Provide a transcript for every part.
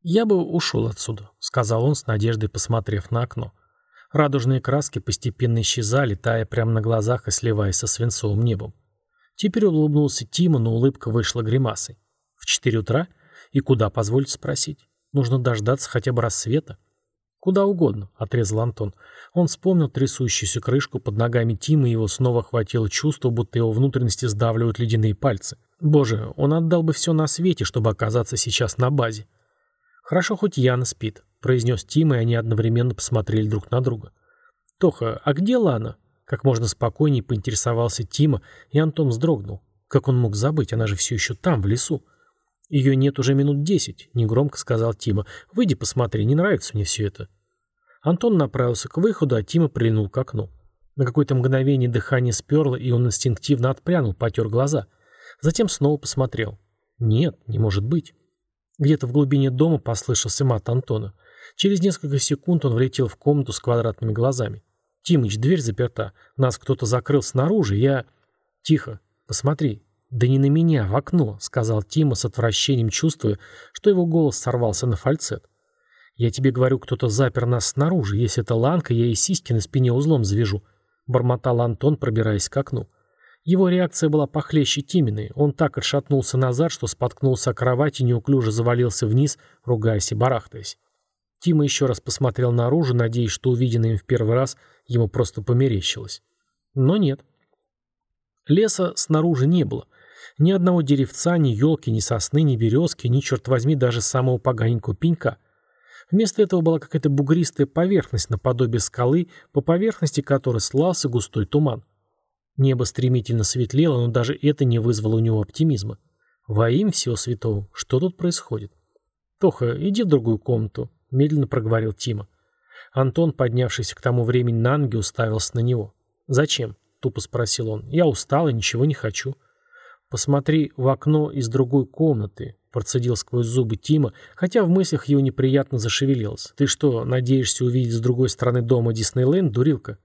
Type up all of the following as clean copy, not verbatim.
«Я бы ушел отсюда», — сказал он с надеждой, посмотрев на окно. Радужные краски постепенно исчезали, тая прямо на глазах и сливаясь со свинцовым небом. Теперь он улыбнулся Тима, но улыбка вышла гримасой. «В 4 утра? И куда, позвольте спросить? Нужно дождаться хотя бы рассвета». «Куда угодно», — отрезал Антон. Он вспомнил трясущуюся крышку под ногами Тима, и его снова охватило чувство, будто его внутренности сдавливают ледяные пальцы. Боже, он отдал бы все на свете, чтобы оказаться сейчас на базе. «Хорошо, хоть Яна спит», — произнес Тима, и они одновременно посмотрели друг на друга. «Тоха, а где Лана?» Как можно спокойнее поинтересовался Тима, и Антон вздрогнул. Как он мог забыть? Она же все еще там, в лесу. «Ее нет уже минут 10», — негромко сказал Тима. «Выйди посмотри, не нравится мне все это». Антон направился к выходу, а Тима прильнул к окну. На какое-то мгновение дыхание сперло, и он инстинктивно отпрянул, потер глаза. Затем снова посмотрел. «Нет, не может быть». Где-то в глубине дома послышался мат Антона. Через несколько секунд он влетел в комнату с квадратными глазами. «Тимыч, дверь заперта. Нас кто-то закрыл снаружи. Я...» «Тихо. Посмотри». «Да не на меня, в окно», — сказал Тима с отвращением, чувствуя, что его голос сорвался на фальцет. «Я тебе говорю, кто-то запер нас снаружи. Если это Ланка, я и сиськи на спине узлом завяжу», — бормотал Антон, пробираясь к окну. Его реакция была похлеще Тиминой. Он так отшатнулся назад, что споткнулся о кровать и неуклюже завалился вниз, ругаясь и барахтаясь. Тима еще раз посмотрел наружу, надеясь, что увиденное им в первый раз ему просто померещилось. Но нет. Леса снаружи не было. Ни одного деревца, ни елки, ни сосны, ни березки, ни, черт возьми, даже самого поганенького пенька. Вместо этого была какая-то бугристая поверхность наподобие скалы, по поверхности которой слался густой туман. Небо стремительно светлело, но даже это не вызвало у него оптимизма. Во имя всего святого, что тут происходит? «Тоха, иди в другую комнату», — медленно проговорил Тима. Антон, поднявшийся к тому времени на ноги, уставился на него. «Зачем?» — тупо спросил он. «Я устал и ничего не хочу». «Посмотри в окно из другой комнаты», — процедил сквозь зубы Тима, хотя в мыслях его неприятно зашевелилось. «Ты что, надеешься увидеть с другой стороны дома Диснейленд, дурилка?»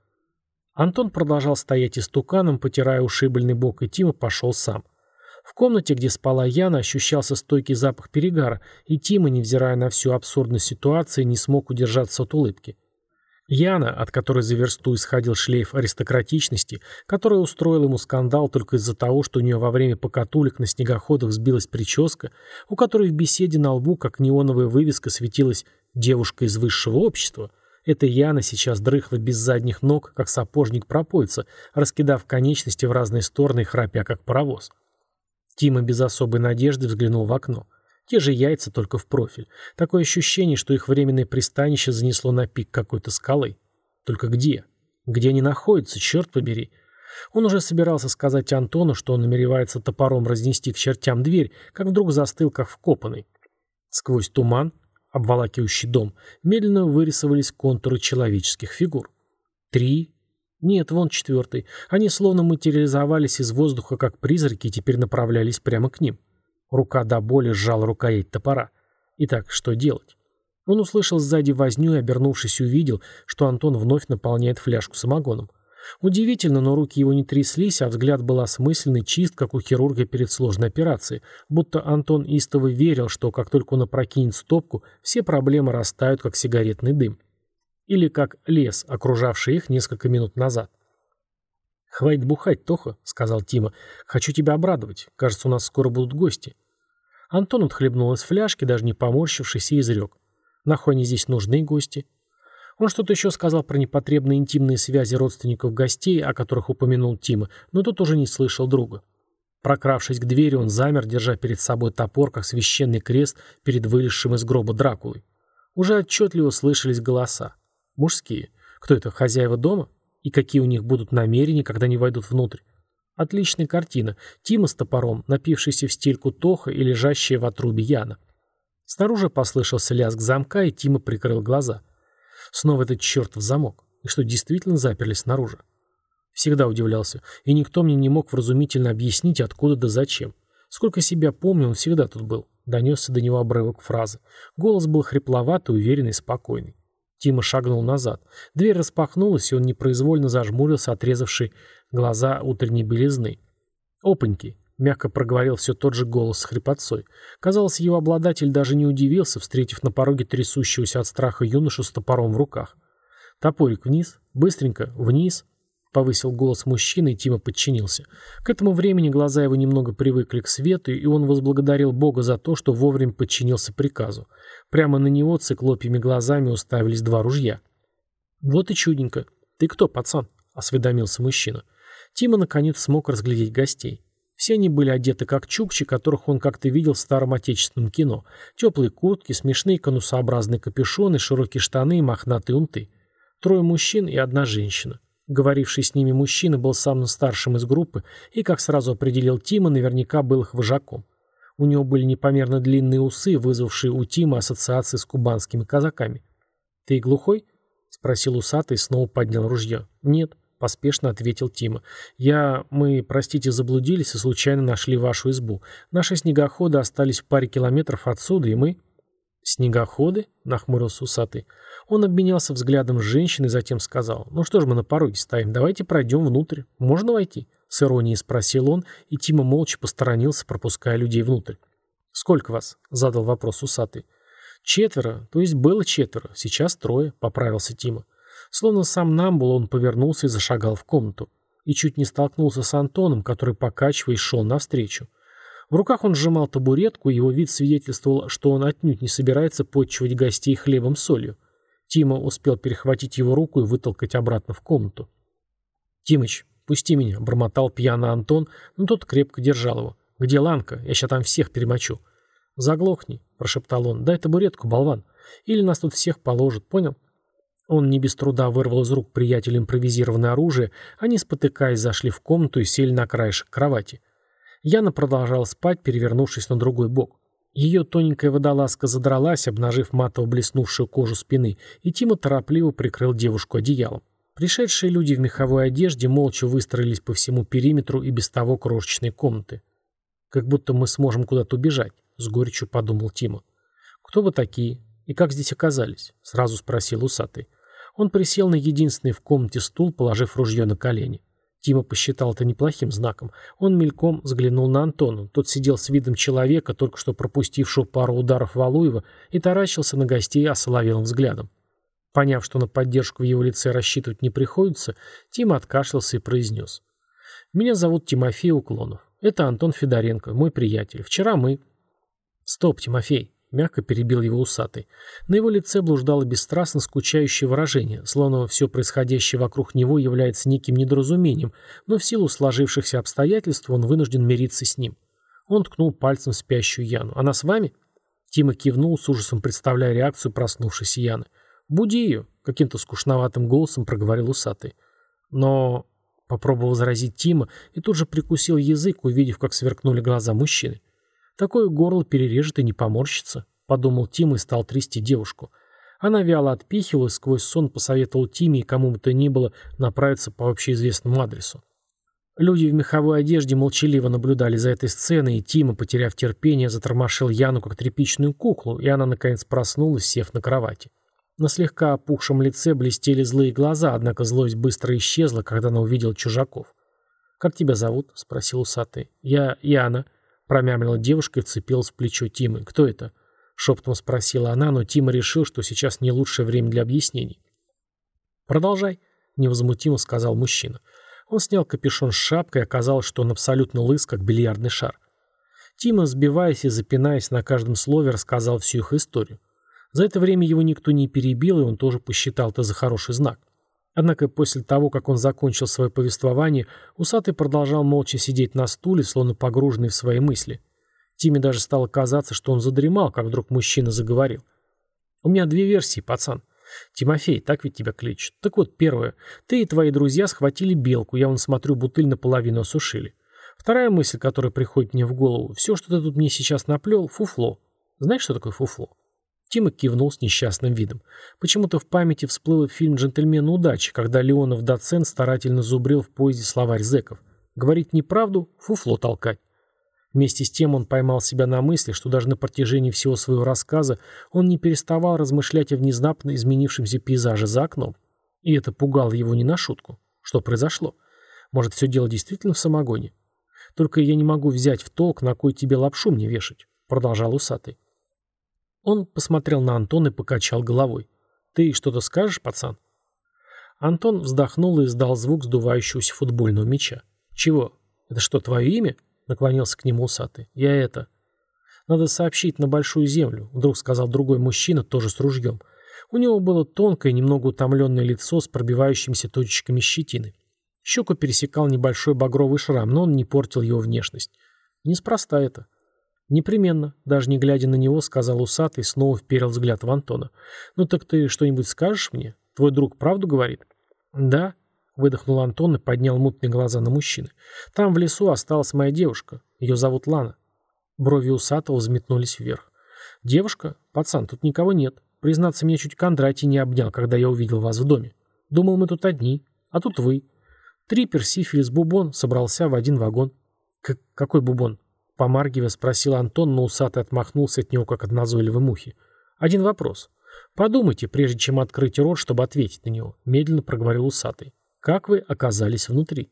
Антон продолжал стоять истуканом, потирая ушибленный бок, и Тима пошел сам. В комнате, где спала Яна, ощущался стойкий запах перегара, и Тима, невзирая на всю абсурдность ситуации, не смог удержаться от улыбки. Яна, от которой за версту исходил шлейф аристократичности, которая устроила ему скандал только из-за того, что у нее во время покатулек на снегоходах сбилась прическа, у которой в беседе на лбу, как неоновая вывеска, светилась «девушка из высшего общества», эта Яна сейчас дрыхла без задних ног, как сапожник-пропойца, раскидав конечности в разные стороны и храпя, как паровоз. Тима без особой надежды взглянул в окно. Те же яйца, только в профиль. Такое ощущение, что их временное пристанище занесло на пик какой-то скалы. Только где? Где они находятся, черт побери? Он уже собирался сказать Антону, что он намеревается топором разнести к чертям дверь, как вдруг застыл, как вкопанный. Сквозь туман, обволакивающий дом, медленно вырисовались контуры человеческих фигур. 3. Нет, вон 4. Они словно материализовались из воздуха, как призраки, и теперь направлялись прямо к ним. Рука до боли сжала рукоять топора. Итак, что делать? Он услышал сзади возню и, обернувшись, увидел, что Антон вновь наполняет фляжку самогоном. Удивительно, но руки его не тряслись, а взгляд был осмысленный, чист, как у хирурга перед сложной операцией, будто Антон истово верил, что как только он опрокинет стопку, все проблемы растают, как сигаретный дым. Или как лес, окружавший их несколько минут назад. «Хватит бухать, Тоха», — сказал Тима. «Хочу тебя обрадовать. Кажется, у нас скоро будут гости». Антон отхлебнул из фляжки, даже не поморщившись, и изрек. «Нахуй они здесь нужны, гости?» Он что-то еще сказал про непотребные интимные связи родственников гостей, о которых упомянул Тима, но тот уже не слышал друга. Прокравшись к двери, он замер, держа перед собой топор, как священный крест перед вылезшим из гроба Дракулой. Уже отчетливо слышались голоса. Мужские. Кто это, хозяева дома? И какие у них будут намерения, когда они войдут внутрь? Отличная картина. Тима с топором, напившийся в стельку Тоха и лежащая в отрубе Яна. Снаружи послышался лязг замка, и Тима прикрыл глаза. Снова этот чертов замок. И что, действительно заперли снаружи? Всегда удивлялся. И никто мне не мог вразумительно объяснить, откуда да зачем. Сколько себя помню, он всегда тут был. Донесся до него обрывок фразы. Голос был хрипловатый, уверенный, спокойный. Тима шагнул назад. Дверь распахнулась, и он непроизвольно зажмурился, отрезавший глаза утренней белизны. Опаньки. Мягко проговорил все тот же голос с хрипотцой. Казалось, его обладатель даже не удивился, встретив на пороге трясущегося от страха юношу с топором в руках. «Топорик вниз, быстренько, вниз», — повысил голос мужчины, и Тима подчинился. К этому времени глаза его немного привыкли к свету, и он возблагодарил Бога за то, что вовремя подчинился приказу. Прямо на него циклопьими глазами уставились два ружья. «Вот и чудненько. Ты кто, пацан?» — осведомился мужчина. Тима наконец смог разглядеть гостей. Все они были одеты как чукчи, которых он как-то видел в старом отечественном кино. Теплые куртки, смешные конусообразные капюшоны, широкие штаны и мохнатые унты. 3 мужчин и 1 женщина. Говоривший с ними мужчина был самым старшим из группы и, как сразу определил Тима, наверняка был их вожаком. У него были непомерно длинные усы, вызвавшие у Тима ассоциации с кубанскими казаками. «Ты глухой?» — спросил усатый и снова поднял ружье. «Нет», — поспешно ответил Тима. Мы, простите, заблудились и случайно нашли вашу избу. Наши снегоходы остались в паре километров отсюда, и мы...» «Снегоходы?» — нахмурился усатый. Он обменялся взглядом с женщиной, затем сказал: «Ну что ж мы на пороге стоим, давайте пройдем внутрь. Можно войти?» — с иронией спросил он, и Тима молча посторонился, пропуская людей внутрь. «Сколько вас?» — задал вопрос усатый. 4, то есть было 4, сейчас 3, — поправился Тима. Словно сам Намбул, он повернулся и зашагал в комнату. И чуть не столкнулся с Антоном, который, покачиваясь, шел навстречу. В руках он сжимал табуретку, и его вид свидетельствовал, что он отнюдь не собирается подчивать гостей хлебом с солью. Тима успел перехватить его руку и вытолкать обратно в комнату. «Тимыч, пусти меня», — бормотал пьяно Антон, но тот крепко держал его. «Где Ланка? Я сейчас там всех перемочу». «Заглохни», — прошептал он, — «дай табуретку, болван. Или нас тут всех положат, понял?» Он не без труда вырвал из рук приятеля импровизированное оружие, они, спотыкаясь, зашли в комнату и сели на краешек кровати. Яна продолжала спать, перевернувшись на другой бок. Ее тоненькая водолазка задралась, обнажив матово блеснувшую кожу спины, и Тима торопливо прикрыл девушку одеялом. Пришедшие люди в меховой одежде молча выстроились по всему периметру и без того крошечной комнаты. «Как будто мы сможем куда-то убежать», — с горечью подумал Тима. «Кто вы такие? И как здесь оказались?» — сразу спросил усатый. Он присел на единственный в комнате стул, положив ружье на колени. Тима посчитал это неплохим знаком. Он мельком взглянул на Антона. Тот сидел с видом человека, только что пропустившего пару ударов Валуева, и таращился на гостей осоловелым взглядом. Поняв, что на поддержку в его лице рассчитывать не приходится, Тима откашлялся и произнес: «Меня зовут Тимофей Уклонов. Это Антон Федоренко, мой приятель. Вчера мы...» «Стоп, Тимофей!» — мягко перебил его усатый. На его лице блуждало бесстрастно скучающее выражение, словно все происходящее вокруг него является неким недоразумением, но в силу сложившихся обстоятельств он вынужден мириться с ним. Он ткнул пальцем в спящую Яну. «Она с вами?» Тима кивнул, с ужасом представляя реакцию проснувшейся Яны. «Буди ее!» — каким-то скучноватым голосом проговорил усатый. «Но...» — попробовал возразить Тима и тут же прикусил язык, увидев, как сверкнули глаза мужчины. «Такое горло перережет и не поморщится», — подумал Тима и стал трясти девушку. Она вяло отпихивалась, сквозь сон посоветовал Тиме и кому бы то ни было направиться по общеизвестному адресу. Люди в меховой одежде молчаливо наблюдали за этой сценой, и Тима, потеряв терпение, затормошил Яну как тряпичную куклу, и она, наконец, проснулась, сев на кровати. На слегка опухшем лице блестели злые глаза, однако злость быстро исчезла, когда она увидела чужаков. «Как тебя зовут?» — спросил усатый. «Я Яна», — промямлила девушка и вцепилась в плечо Тимы. «Кто это?» — шепотом спросила она, но Тима решил, что сейчас не лучшее время для объяснений. «Продолжай», — невозмутимо сказал мужчина. Он снял капюшон с шапкой, и оказалось, что он абсолютно лыс, как бильярдный шар. Тима, сбиваясь и запинаясь на каждом слове, рассказал всю их историю. За это время его никто не перебил, и он тоже посчитал это за хороший знак. Однако после того, как он закончил свое повествование, усатый продолжал молча сидеть на стуле, словно погруженный в свои мысли. Тиме даже стало казаться, что он задремал, как вдруг мужчина заговорил. «У меня 2 версии, пацан. Тимофей, так ведь тебя кличут. Так вот, первая. Ты и твои друзья схватили белку, я вон смотрю, бутыль наполовину осушили. Вторая мысль, которая приходит мне в голову, все, что ты тут мне сейчас наплел, фуфло. Знаешь, что такое фуфло?» Тима кивнул с несчастным видом. Почему-то в памяти всплыл фильм «Джентльмены удачи», когда Леонов-доцент старательно зубрил в поезде словарь зэков. Говорить неправду — фуфло толкать. Вместе с тем он поймал себя на мысли, что даже на протяжении всего своего рассказа он не переставал размышлять о внезапно изменившемся пейзаже за окном. И это пугало его не на шутку. Что произошло? Может, все дело действительно в самогоне? Только я не могу взять в толк, на кой тебе лапшу мне вешать», — продолжал усатый. Он посмотрел на Антона и покачал головой. «Ты что-то скажешь, пацан?» Антон вздохнул и издал звук сдувающегося футбольного мяча. «Чего? Это что, твое имя?» — наклонился к нему усатый. «Я это...» «Надо сообщить на Большую Землю», — вдруг сказал другой мужчина, тоже с ружьем. У него было тонкое, немного утомленное лицо с пробивающимися точечками щетины. Щеку пересекал небольшой багровый шрам, но он не портил его внешность. Неспроста это. «Непременно», — даже не глядя на него, сказал усатый, снова вперил взгляд в Антона. «Ну так ты что-нибудь скажешь мне? Твой друг правду говорит?» «Да», — выдохнул Антон и поднял мутные глаза на мужчины. «Там в лесу осталась моя девушка. Ее зовут Лана». Брови усатого взметнулись вверх. «Девушка? Пацан, тут никого нет. Признаться, меня чуть Кондратий не обнял, когда я увидел вас в доме. Думал, мы тут одни. А тут вы. Трипер, сифилис, бубон собрался в один вагон». «Какой бубон?» — помаргивая спросил Антон, но усатый отмахнулся от него, как от назойливой мухи. «Один вопрос. Подумайте, прежде чем открыть рот, чтобы ответить на него», — медленно проговорил усатый. «Как вы оказались внутри?»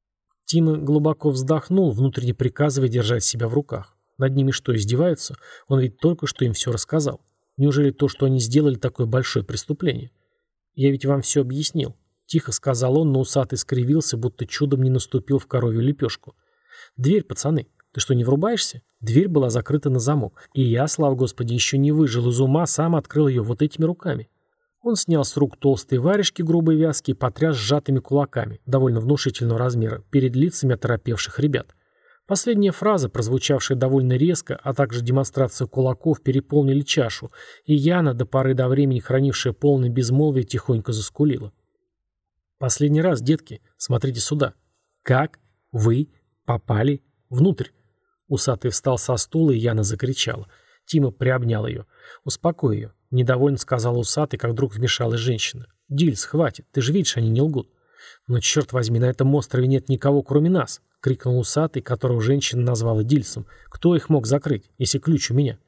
Тима глубоко вздохнул, внутренне приказывая держать себя в руках. Над ними что, издеваются? Он ведь только что им все рассказал. Неужели то, что они сделали, такое большое преступление? «Я ведь вам все объяснил», — тихо сказал он, но усатый скривился, будто чудом не наступил в коровью лепешку. «Дверь, пацаны. Ты что, не врубаешься? Дверь была закрыта на замок. И я, слава господи, еще не выжил из ума, сам открыл ее вот этими руками». Он снял с рук толстые варежки грубой вязки и потряс сжатыми кулаками, довольно внушительного размера, перед лицами оторопевших ребят. Последняя фраза, прозвучавшая довольно резко, а также демонстрация кулаков, переполнили чашу, и Яна, до поры до времени хранившая полное безмолвие, тихонько заскулила. «Последний раз, детки, смотрите сюда. Как вы попали внутрь?» Усатый встал со стула, и Яна закричала. Тима приобнял ее. «Успокой ее», — недовольно сказал усатый, как вдруг вмешалась женщина. «Дильс, хватит, ты же видишь, они не лгут». «Но, черт возьми, на этом острове нет никого, кроме нас», — крикнул усатый, которого женщина назвала Дильсом. «Кто их мог закрыть, если ключ у меня?»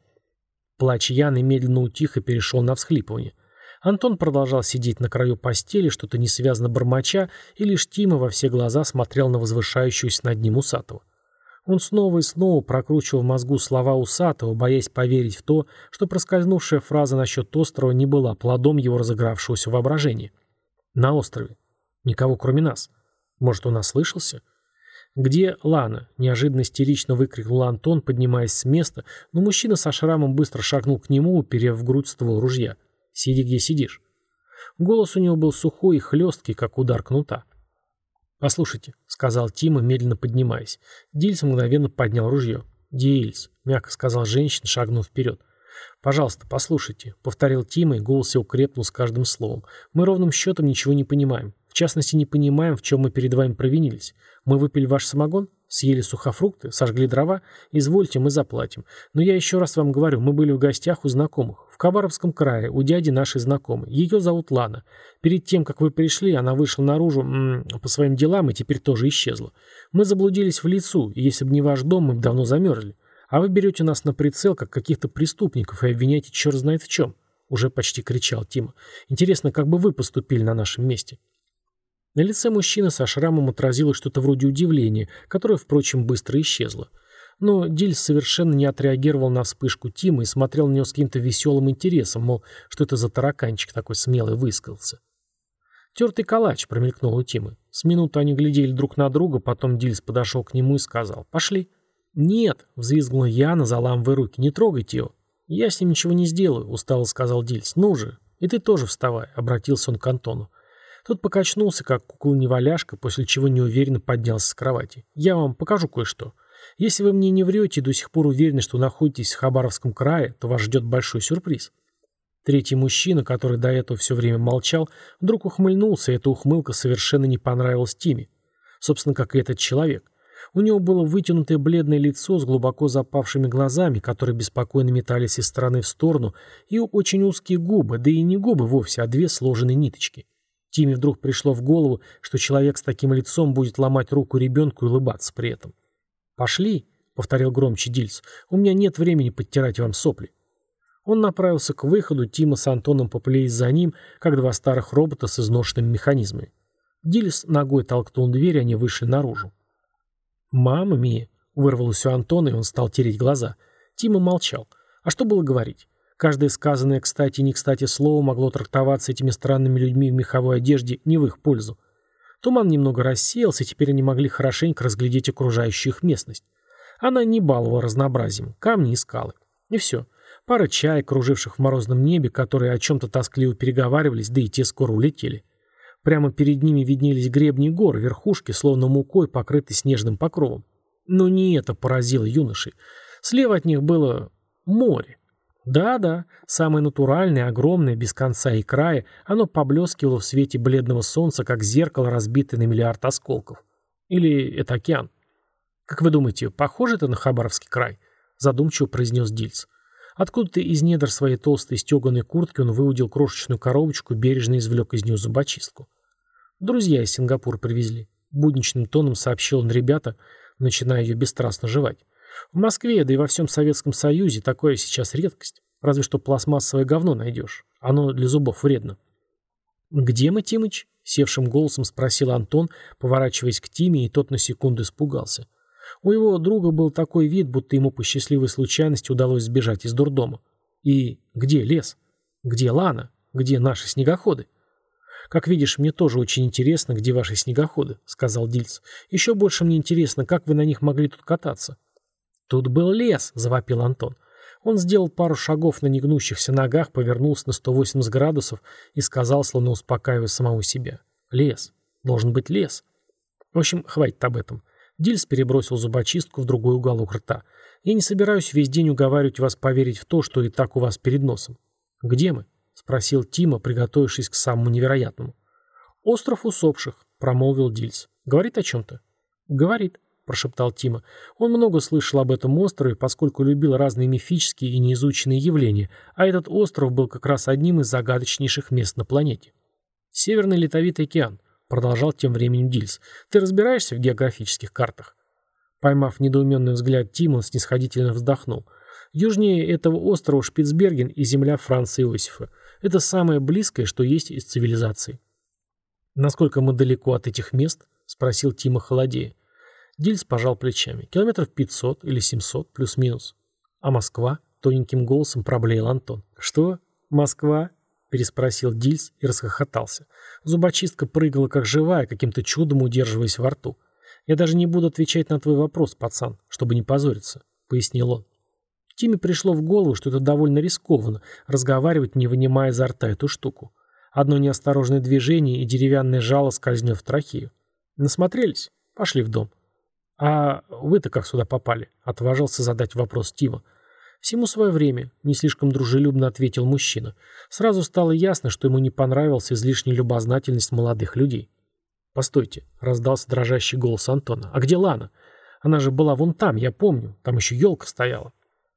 Плач Яны медленно утих и перешел на всхлипывание. Антон продолжал сидеть на краю постели, что-то несвязно бормоча, и лишь Тима во все глаза смотрел на возвышающуюся над ним усатого. Он снова и снова прокручивал в мозгу слова усатого, боясь поверить в то, что проскользнувшая фраза насчет острова не была плодом его разыгравшегося воображения. «На острове. Никого, кроме нас. Может, он ослышался?» «Где Лана?» — неожиданно истерично выкрикнул Антон, поднимаясь с места, но мужчина со шрамом быстро шагнул к нему, уперев в грудь ствол ружья. «Сиди, где сидишь». Голос у него был сухой и хлесткий, как удар кнута. «Послушайте», — сказал Тима, медленно поднимаясь. Дильс мгновенно поднял ружье. «Дильс», — мягко сказал женщина, шагнув вперед. «Пожалуйста, послушайте», — повторил Тима, и голос его крепнул с каждым словом. «Мы ровным счетом ничего не понимаем. В частности, не понимаем, в чем мы перед вами провинились. Мы выпили ваш самогон, съели сухофрукты, сожгли дрова. Извольте, мы заплатим. Но я еще раз вам говорю, мы были в гостях у знакомых. В Хабаровском крае, у дяди нашей знакомой. Ее зовут Лана. Перед тем, как вы пришли, она вышла наружу по своим делам и теперь тоже исчезла. Мы заблудились в лесу, и если бы не ваш дом, мы бы давно замерзли. А вы берете нас на прицел, как каких-то преступников, и обвиняете черт знает в чем». Уже почти кричал Тима. «Интересно, как бы вы поступили на нашем месте?» На лице мужчины со шрамом отразилось что-то вроде удивления, которое, впрочем, быстро исчезло. Но Дильс совершенно не отреагировал на вспышку Тима и смотрел на него с каким-то веселым интересом, мол, что это за тараканчик такой смелый высказался. «Тертый калач», — промелькнул у Тимы. С минуты они глядели друг на друга, потом Дильс подошел к нему и сказал: «Пошли». «Нет», — взвизгнула Яна, заламывая руки, — «не трогайте его». «Я с ним ничего не сделаю», — устало сказал Дильс. «Ну же, и ты тоже вставай», — обратился он к Антону. Тот покачнулся, как кукла-неваляшка, после чего неуверенно поднялся с кровати. «Я вам покажу кое-что. Если вы мне не врете и до сих пор уверены, что находитесь в Хабаровском крае, то вас ждет большой сюрприз». Третий мужчина, который до этого все время молчал, вдруг ухмыльнулся, и эта ухмылка совершенно не понравилась Тиме. Собственно, как и этот человек. У него было вытянутое бледное лицо с глубоко запавшими глазами, которые беспокойно метались из стороны в сторону, и очень узкие губы, да и не губы вовсе, а две сложенные ниточки. Тиме вдруг пришло в голову, что человек с таким лицом будет ломать руку ребенку и улыбаться при этом. «Пошли», — повторил громче Дильс, — «у меня нет времени подтирать вам сопли». Он направился к выходу, Тима с Антоном поплелись за ним, как два старых робота с изношенными механизмами. Дильс ногой толкнул дверь, и они вышли наружу. «Мама Мия!» — вырвалось у Антона, и он стал тереть глаза. Тима молчал. А что было говорить? Каждое сказанное кстати и не кстати слово могло трактоваться этими странными людьми в меховой одежде не в их пользу. Туман немного рассеялся, и теперь они могли хорошенько разглядеть окружающую их местность. Она не баловала разнообразием, камни и скалы. И все. Пара чаек, круживших в морозном небе, которые о чем-то тоскливо переговаривались, да и те скоро улетели. Прямо перед ними виднелись гребни гор, верхушки, словно мукой, покрыты снежным покровом. Но не это поразило юношей. Слева от них было море. Да-да, самое натуральное, огромное, без конца и края, оно поблескивало в свете бледного солнца, как зеркало, разбитое на миллиард осколков. Или это океан? «Как вы думаете, похоже это на Хабаровский край?» — задумчиво произнес Дильц. Откуда-то из недр своей толстой стеганой куртки он выудил крошечную коробочку, бережно извлек из нее зубочистку. «Друзья из Сингапура привезли», — будничным тоном сообщил он ребята, начиная ее бесстрастно жевать. «В Москве, да и во всем Советском Союзе такое сейчас редкость. Разве что пластмассовое говно найдешь. Оно для зубов вредно». «Где мы, Тимыч?» — севшим голосом спросил Антон, поворачиваясь к Тиме, и тот на секунду испугался. У его друга был такой вид, будто ему по счастливой случайности удалось сбежать из дурдома. И где лес? Где Лана? Где наши снегоходы? «Как видишь, мне тоже очень интересно, где ваши снегоходы», — сказал Дильц. «Еще больше мне интересно, как вы на них могли тут кататься». «Тут был лес», — завопил Антон. Он сделал пару шагов на негнущихся ногах, повернулся на 180 градусов и сказал, словно успокаивая самого себя. «Лес. Должен быть лес». В общем, хватит об этом. Дильс перебросил зубочистку в другой уголок рта. «Я не собираюсь весь день уговаривать вас поверить в то, что и так у вас перед носом». «Где мы?» — спросил Тима, приготовившись к самому невероятному. «Остров усопших», — промолвил Дильс. «Говорит о чем-то?» «Говорит», — прошептал Тима. Он много слышал об этом острове, поскольку любил разные мифические и неизученные явления, а этот остров был как раз одним из загадочнейших мест на планете. «Северный ледовитый океан», — продолжал тем временем Дильс. «Ты разбираешься в географических картах?» Поймав недоуменный взгляд Тима, он снисходительно вздохнул. «Южнее этого острова Шпицберген и земля Франца Иосифа. Это самое близкое, что есть из цивилизации». «Насколько мы далеко от этих мест?» — спросил Тима холодея. Дильс пожал плечами. «Километров 500 или 700, плюс-минус». «А Москва?» — тоненьким голосом проблеял Антон. «Что? Москва?» — переспросил Дильс и расхохотался. Зубочистка прыгала как живая, каким-то чудом удерживаясь во рту. «Я даже не буду отвечать на твой вопрос, пацан, чтобы не позориться», — пояснил он. Тиме пришло в голову, что это довольно рискованно — разговаривать, не вынимая изо рта эту штуку. Одно неосторожное движение, и деревянное жало скользнет в трахею. «Насмотрелись? Пошли в дом». «А вы-то как сюда попали?» — отважился задать вопрос Тима. «Всему свое время», — не слишком дружелюбно ответил мужчина. Сразу стало ясно, что ему не понравилась излишняя любознательность молодых людей. «Постойте», — раздался дрожащий голос Антона. «А где Лана? Она же была вон там, я помню. Там еще елка стояла».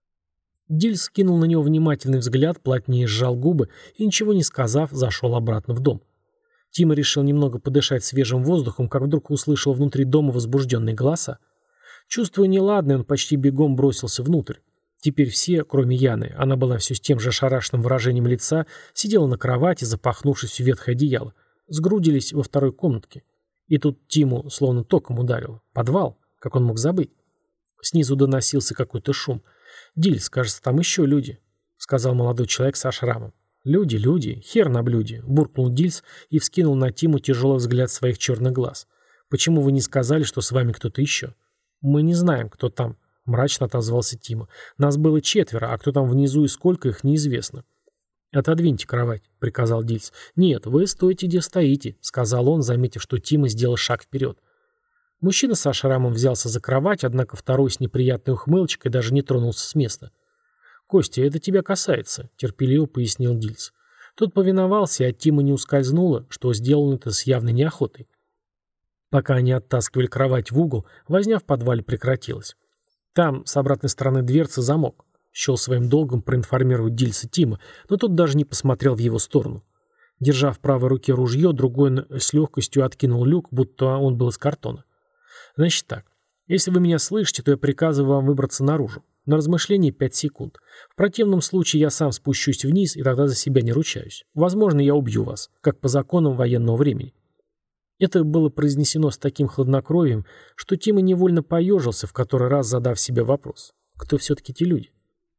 Дильс кинул на него внимательный взгляд, плотнее сжал губы и, ничего не сказав, зашел обратно в дом. Тима решил немного подышать свежим воздухом, как вдруг услышал внутри дома возбужденные голоса. Чувствуя неладное, он почти бегом бросился внутрь. Теперь все, кроме Яны, она была все с тем же ошарашенным выражением лица, сидела на кровати, запахнувшись в ветхое одеяло, сгрудились во второй комнатке. И тут Тиму словно током ударило. Подвал, как он мог забыть? Снизу доносился какой-то шум. «Дильс, кажется, там еще люди», — сказал молодой человек со шрамом. «Люди, хер на блюде», — буркнул Дильс и вскинул на Тиму тяжелый взгляд своих черных глаз. «Почему вы не сказали, что с вами кто-то еще?» «Мы не знаем, кто там», — мрачно отозвался Тима. «Нас было 4, а кто там внизу и сколько их, неизвестно». «Отодвиньте кровать», — приказал Дильс. «Нет, вы стойте, где стоите», — сказал он, заметив, что Тима сделал шаг вперед. Мужчина со шрамом взялся за кровать, однако второй с неприятной ухмылочкой даже не тронулся с места. «Костя, это тебя касается», — терпеливо пояснил Дильс. Тот повиновался, и от Тима не ускользнуло, что сделано это с явной неохотой. Пока они оттаскивали кровать в угол, возня в подвале прекратилась. Там, с обратной стороны дверцы, замок. Счел своим долгом проинформировать Дильса Тима, но тот даже не посмотрел в его сторону. Держа в правой руке ружье, другой с легкостью откинул люк, будто он был из картона. «Значит так. Если вы меня слышите, то я приказываю вам выбраться наружу. На размышление 5 секунд. В противном случае я сам спущусь вниз и тогда за себя не ручаюсь. Возможно, я убью вас, как по законам военного времени». Это было произнесено с таким хладнокровием, что Тима невольно поежился, в который раз задав себе вопрос: кто все-таки эти люди?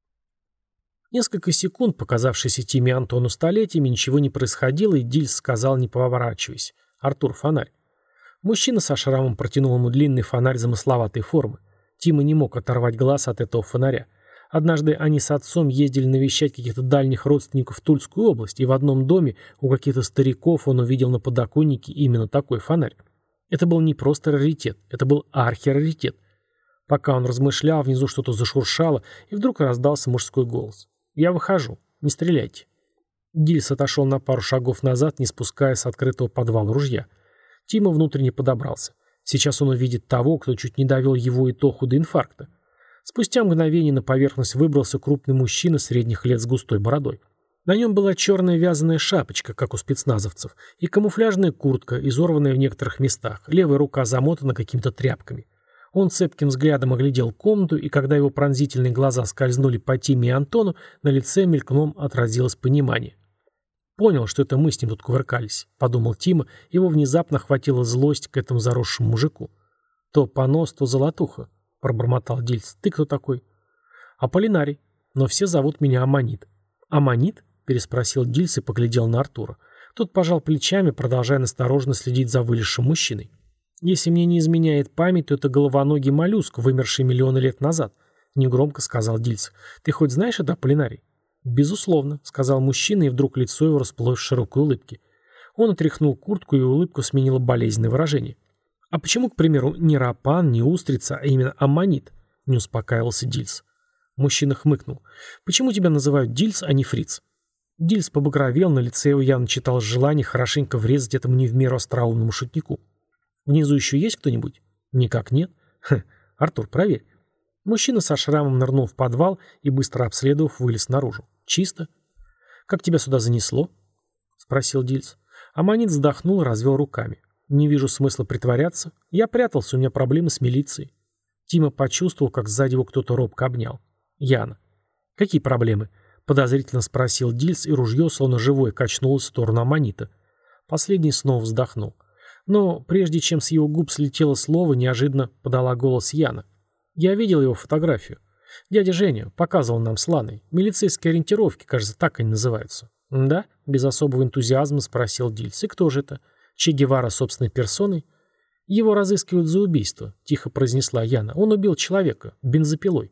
Несколько секунд, показавшиеся Тиме и Антону столетиями, ничего не происходило, и Дильс сказал, не поворачиваясь: «Артур, фонарь». Мужчина со шрамом протянул ему длинный фонарь замысловатой формы. Тима не мог оторвать глаз от этого фонаря. Однажды они с отцом ездили навещать каких-то дальних родственников в Тульскую область, и в одном доме у каких-то стариков он увидел на подоконнике именно такой фонарь. Это был не просто раритет, это был архираритет. Пока он размышлял, внизу что-то зашуршало, и вдруг раздался мужской голос: «Я выхожу, не стреляйте». Дильс отошел на пару шагов назад, не спуская с открытого подвала ружья. Тима внутренне подобрался. Сейчас он увидит того, кто чуть не довел его и Тоху до инфаркта. Спустя мгновение на поверхность выбрался крупный мужчина средних лет с густой бородой. На нем была черная вязаная шапочка, как у спецназовцев, и камуфляжная куртка, изорванная в некоторых местах, левая рука замотана какими-то тряпками. Он цепким взглядом оглядел комнату, и когда его пронзительные глаза скользнули по Тиме и Антону, на лице мельком отразилось понимание. «Понял, что это мы с ним тут кувыркались», — подумал Тима, его внезапно охватила злость к этому заросшему мужику. «То понос, то золотуха», — пробормотал Дильс. «Ты кто такой?» «Аполлинарий, но все зовут меня Аммонит». «Аммонит?» — переспросил Дильс и поглядел на Артура. Тот пожал плечами, продолжая настороженно следить за вылезшим мужчиной. «Если мне не изменяет память, то это головоногий моллюск, вымерший миллионы лет назад», — негромко сказал Дильс. «Ты хоть знаешь это, Аполлинарий?» «Безусловно», — сказал мужчина, и вдруг лицо его расплылось в широкой улыбке. Он отряхнул куртку, и улыбку сменило болезненное выражение. «А почему, к примеру, не рапан, не устрица, а именно аммонит?» — не успокаивался Дильс. Мужчина хмыкнул. «Почему тебя называют Дильс, а не Фриц?» Дильс побагровел, на лице его явно читалось желание хорошенько врезать этому не в меру остроумному шутнику. «Внизу еще есть кто-нибудь?» «Никак нет». Артур, проверь». Мужчина со шрамом нырнул в подвал и, быстро обследовав, вылез наружу. «Чисто». «Как тебя сюда занесло?» — спросил Дильс. Аммонит вздохнул и развел руками. «Не вижу смысла притворяться. Я прятался, у меня проблемы с милицией». Тима почувствовал, как сзади его кто-то робко обнял. «Яна». «Какие проблемы?» — подозрительно спросил Дильс, и ружье, словно живое, качнулось в сторону Аммонита. Последний снова вздохнул. Но прежде чем с его губ слетело слово, неожиданно подала голос Яна. «Я видел его фотографию. Дядя Женя показывал нам с Ланой. Милицейские ориентировки, кажется, так они называются». «Да?» — без особого энтузиазма спросил Дильс. «И кто же это? Че Гевара собственной персоной?» «Его разыскивают за убийство», — тихо произнесла Яна. «Он убил человека бензопилой».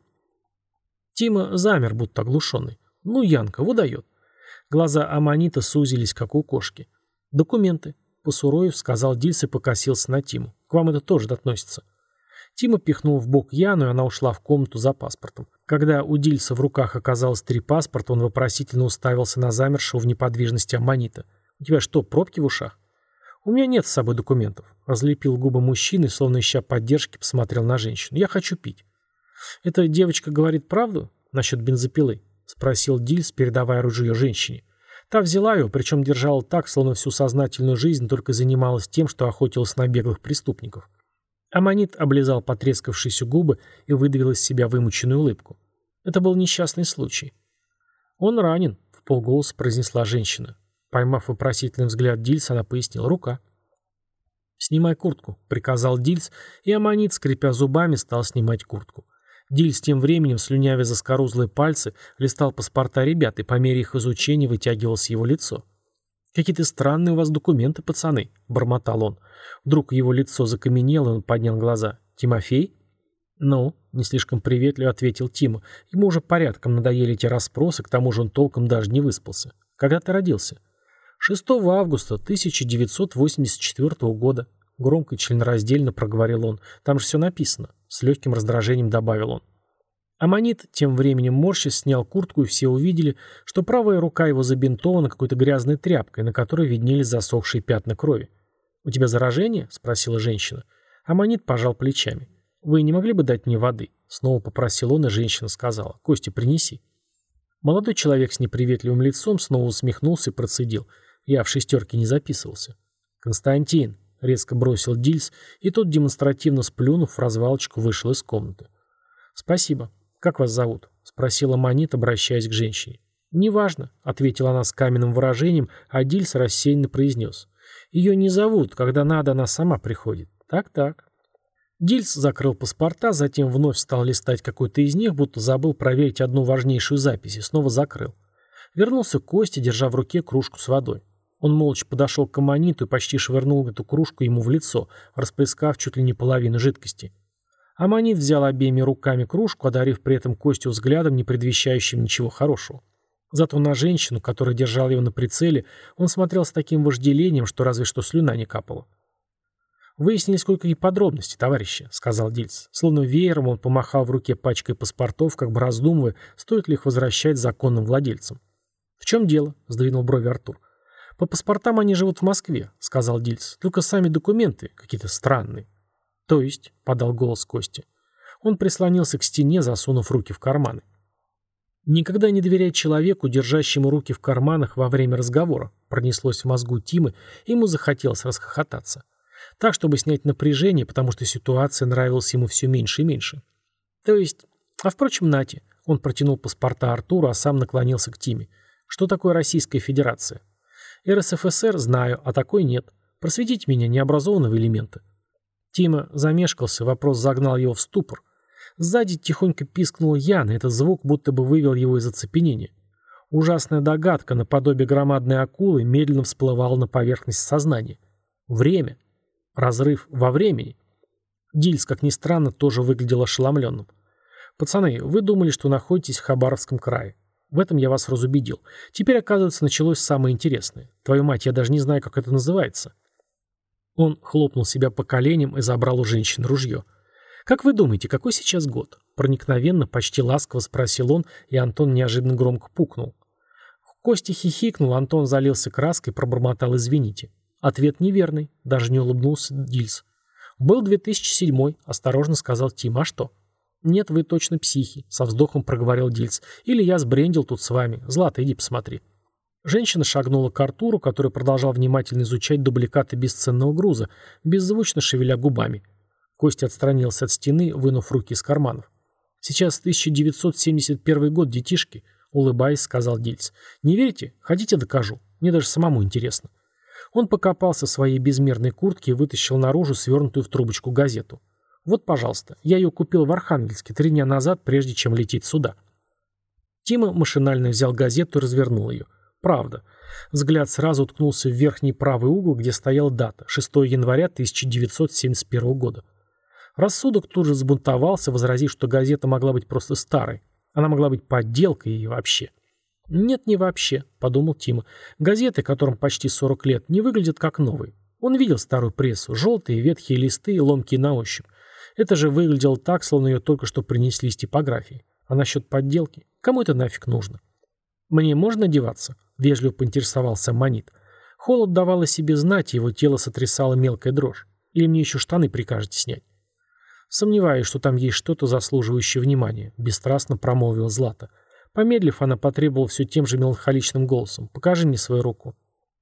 Тима замер, будто оглушенный. «Ну, Янка, выдает». Глаза Аммонита сузились, как у кошки. «Документы», — посуровев, сказал Дильс и покосился на Тиму. «К вам это тоже относится». Тима пихнул в бок Яну, и она ушла в комнату за паспортом. Когда у Дильса в руках оказалось 3 паспорта, он вопросительно уставился на замершего в неподвижности Аммонита. «У тебя что, пробки в ушах?» «У меня нет с собой документов», — разлепил губы мужчины, словно ища поддержки, посмотрел на женщину. «Я хочу пить». «Эта девочка говорит правду насчет бензопилы?» — спросил Дильс, передавая ружье женщине. Та взяла его, причем держала так, словно всю сознательную жизнь только занималась тем, что охотилась на беглых преступников. Аммонит облизал потрескавшиеся губы и выдавил из себя вымученную улыбку. Это был несчастный случай. «Он ранен», — вполголоса произнесла женщина. Поймав вопросительный взгляд Дильса, она пояснила: «Рука». «Снимай куртку», — приказал Дильс, и Аммонит, скрипя зубами, стал снимать куртку. Дильс тем временем, слюнявя заскорузлые пальцы, листал паспорта ребят и по мере их изучения вытягивалось его лицо. «Какие-то странные у вас документы, пацаны», — бормотал он. Вдруг его лицо закаменело, и он поднял глаза. «Тимофей?» «Ну», — не слишком приветливо ответил Тима. Ему уже порядком надоели эти расспросы, к тому же он толком даже не выспался. «Когда ты родился?» 6 августа 1984 года. Громко и членораздельно проговорил он. «Там же все написано», — с легким раздражением добавил он. Аммонит тем временем морщись снял куртку, и все увидели, что правая рука его забинтована какой-то грязной тряпкой, на которой виднелись засохшие пятна крови. «У тебя заражение?» — спросила женщина. Аммонит пожал плечами. «Вы не могли бы дать мне воды?» — снова попросил он, и женщина сказала. «Костя, принеси». Молодой человек с неприветливым лицом снова усмехнулся и процедил. «Я в 6 не записывался». «Константин», — резко бросил Дильс, и тот, демонстративно сплюнув, в развалочку вышел из комнаты. «Спасибо. Как вас зовут?» — спросила Аммонит, обращаясь к женщине. «Неважно», — ответила она с каменным выражением, а Дильс рассеянно произнес. Ее не зовут, когда надо, она сама приходит. Так-так. Дильс закрыл паспорта, затем вновь стал листать какой-то из них, будто забыл проверить одну важнейшую запись, и снова закрыл. Вернулся к Косте, держа в руке кружку с водой. Он молча подошел к Аммониту и почти швырнул эту кружку ему в лицо, расплескав чуть ли не половину жидкости. Аммонит взял обеими руками кружку, одарив при этом Костю взглядом, не предвещающим ничего хорошего. Зато на женщину, которая держала его на прицеле, он смотрел с таким вожделением, что разве что слюна не капала. «Выяснились кое-какие подробности, товарищи», — сказал Дильс. Словно веером он помахал в руке пачкой паспортов, как бы раздумывая, стоит ли их возвращать законным владельцам. «В чем дело?» — сдвинул брови Артур. «По паспортам они живут в Москве», — сказал Дильс. «Только сами документы какие-то странные». «То есть?» — подал голос Кости. Он прислонился к стене, засунув руки в карманы. «Никогда не доверяй человеку, держащему руки в карманах во время разговора», — пронеслось в мозгу Тимы, и ему захотелось расхохотаться. Так, чтобы снять напряжение, потому что ситуация нравилась ему все меньше и меньше. «То есть... А впрочем, нате». Он протянул паспорта Артуру, а сам наклонился к Тиме. «Что такое Российская Федерация?» «РСФСР знаю, а такой нет. Просветите меня, необразованного элемента». Тима замешкался, вопрос загнал его в ступор. Сзади тихонько пискнул Ян, и этот звук будто бы вывел его из оцепенения. Ужасная догадка, наподобие громадной акулы, медленно всплывала на поверхность сознания. Время. Разрыв во времени. Дильс, как ни странно, тоже выглядел ошеломленным. «Пацаны, вы думали, что находитесь в Хабаровском крае. В этом я вас разубедил. Теперь, оказывается, началось самое интересное. Твою мать, я даже не знаю, как это называется». Он хлопнул себя по коленям и забрал у женщины ружье. «Как вы думаете, какой сейчас год?» Проникновенно, почти ласково спросил он, и Антон неожиданно громко пукнул. Костя хихикнул, Антон залился краской и пробормотал «извините». Ответ неверный, даже не улыбнулся Дильс. «Был 2007-й», — осторожно сказал Тим. «А что?» «Нет, вы точно психи», — со вздохом проговорил Дильс. «Или я сбрендил тут с вами. Злата, иди посмотри». Женщина шагнула к Артуру, который продолжал внимательно изучать дубликаты бесценного груза, беззвучно шевеля губами. Костя отстранился от стены, вынув руки из карманов. «Сейчас 1971 год, детишки», — улыбаясь, сказал Дильс. «Не верите? Хотите, докажу. Мне даже самому интересно». Он покопался в своей безмерной куртке и вытащил наружу свернутую в трубочку газету. «Вот, пожалуйста, я ее купил в Архангельске 3 дня назад, прежде чем лететь сюда». Тима машинально взял газету и развернул ее. Правда. Взгляд сразу уткнулся в верхний правый угол, где стояла дата — 6 января 1971 года. Рассудок тут же взбунтовался, возразив, что газета могла быть просто старой. Она могла быть подделкой и вообще. «Нет, не вообще», — подумал Тима. «Газеты, которым почти 40 лет, не выглядят как новые. Он видел старую прессу, желтые, ветхие листы, ломкие на ощупь. Это же выглядело так, словно ее только что принесли из типографии. А насчет подделки? Кому это нафиг нужно?» «Мне можно одеваться?» — вежливо поинтересовался Аммонит. Холод давал о себе знать, и его тело сотрясало мелкая дрожь. «Или мне еще штаны прикажете снять?» «Сомневаюсь, что там есть что-то заслуживающее внимания», — бесстрастно промолвила Злата. Помедлив, она потребовала все тем же меланхоличным голосом. «Покажи мне свою руку».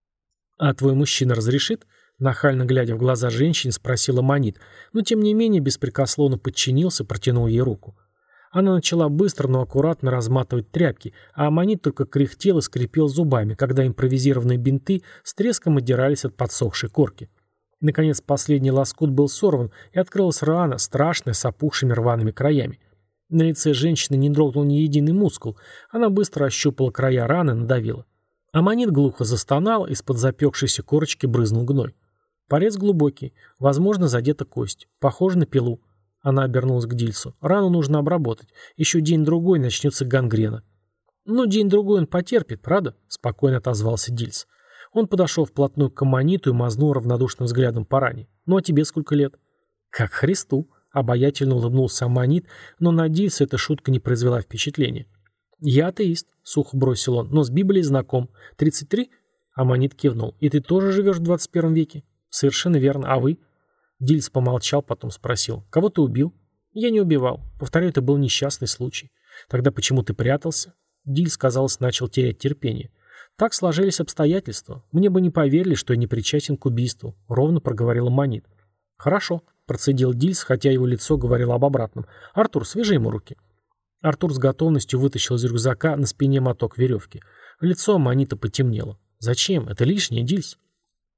«А твой мужчина разрешит?» Нахально глядя в глаза женщине, спросила Аммонит, но тем не менее беспрекословно подчинился, протянул ей руку. Она начала быстро, но аккуратно разматывать тряпки, а Аммонит только кряхтел и скрипел зубами, когда импровизированные бинты с треском отдирались от подсохшей корки. Наконец последний лоскут был сорван, и открылась рана, страшная, с опухшими рваными краями. На лице женщины не дрогнул ни единый мускул. Она быстро ощупала края раны, надавила. Аммонит глухо застонал, из-под запекшейся корочки брызнул гной. Порез глубокий, возможно, задета кость. Похоже на пилу. Она обернулась к Дильсу. Рану нужно обработать. Еще день-другой начнется гангрена. «Ну, день-другой он потерпит, правда?» — спокойно отозвался Дильс. Он подошел вплотную к Аммониту и мазнул равнодушным взглядом по ране. «Ну, а тебе сколько лет?» «Как Христу!» — обаятельно улыбнулся Аммонит, но на Дильса эта шутка не произвела впечатления. «Я атеист», — сухо бросил он, — «но с Библией знаком. 33?» Аммонит кивнул. «И ты тоже живешь в 21 веке?» «Совершенно верно. А вы?» Дильс помолчал, потом спросил. «Кого ты убил?» «Я не убивал. Повторяю, это был несчастный случай». «Тогда почему ты прятался?» Дильс, казалось, начал терять терпение. «Так сложились обстоятельства. Мне бы не поверили, что я не причастен к убийству», — ровно проговорил Аммонит. «Хорошо», — процедил Дильс, хотя его лицо говорило об обратном. «Артур, свяжи ему руки». Артур с готовностью вытащил из рюкзака на спине моток веревки. Лицо Аммонита потемнело. «Зачем? Это лишнее, Дильс».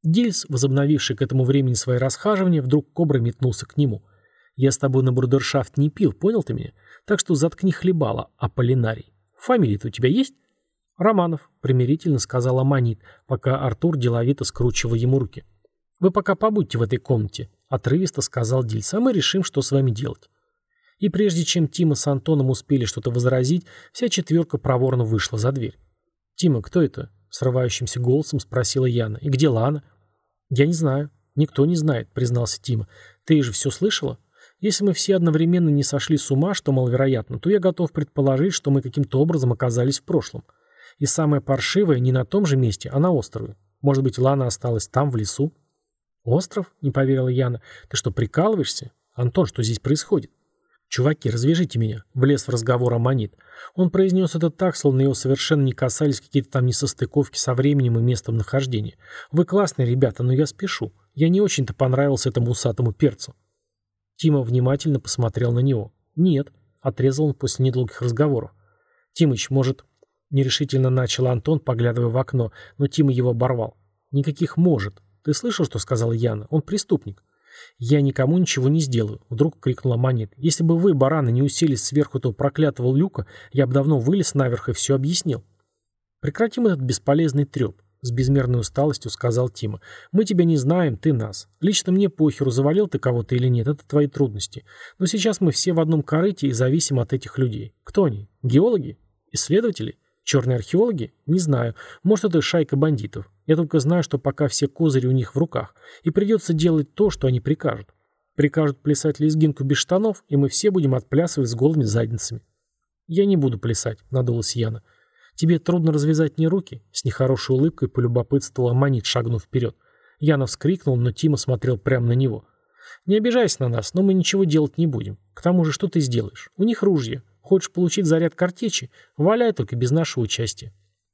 Дильс, возобновивший к этому времени свои расхаживания, вдруг коброй метнулся к нему. «Я с тобой на брудершафт не пил, понял ты меня? Так что заткни хлебало, Аполлинарий. Фамилия-то у тебя есть?» «Романов», — примирительно сказал Аммонит, пока Артур деловито скручивал ему руки. «Вы пока побудьте в этой комнате», — отрывисто сказал Дильс, «а мы решим, что с вами делать». И прежде чем Тима с Антоном успели что-то возразить, вся четверка проворно вышла за дверь. «Тима, кто это?» — срывающимся голосом спросила Яна. «И где Лана?» «Я не знаю. Никто не знает», — признался Тима. «Ты же все слышала? Если мы все одновременно не сошли с ума, что маловероятно, то я готов предположить, что мы каким-то образом оказались в прошлом. И самое паршивое не на том же месте, а на острове. Может быть, Лана осталась там, в лесу?» «Остров?» — не поверила Яна. «Ты что, прикалываешься? Антон, что здесь происходит?» «Чуваки, развяжите меня», — влез в разговор Аммонит. Он произнес это так, словно его совершенно не касались какие-то там несостыковки со временем и местом нахождения. «Вы классные ребята, но я спешу. Я не очень-то понравился этому усатому перцу». Тима внимательно посмотрел на него. «Нет», — отрезал он после недолгих разговоров. «Тимыч, может...» — нерешительно начал Антон, поглядывая в окно, но Тима его оборвал. «Никаких «может». Ты слышал, что сказала Яна? Он преступник». «Я никому ничего не сделаю», — вдруг крикнула Монет. «Если бы вы, бараны, не уселись сверху этого проклятого люка, я бы давно вылез наверх и все объяснил». «Прекратим этот бесполезный треп», — с безмерной усталостью сказал Тима. «Мы тебя не знаем, ты нас. Лично мне похеру, завалил ты кого-то или нет, это твои трудности. Но сейчас мы все в одном корыте и зависим от этих людей. Кто они? Геологи? Исследователи? Черные археологи? Не знаю. Может, это шайка бандитов. Я только знаю, что пока все козыри у них в руках, и придется делать то, что они прикажут. Прикажут плясать лезгинку без штанов, и мы все будем отплясывать с голыми задницами». «Я не буду плясать», — надулась Яна. «Тебе трудно развязать мне руки?» — с нехорошей улыбкой полюбопытствовал Аммонит, шагнув вперед. Яна вскрикнул, но Тима смотрел прямо на него. «Не обижайся на нас, но мы ничего делать не будем. К тому же, что ты сделаешь? У них ружья. Хочешь получить заряд картечи? Валяй, только без нашего участия».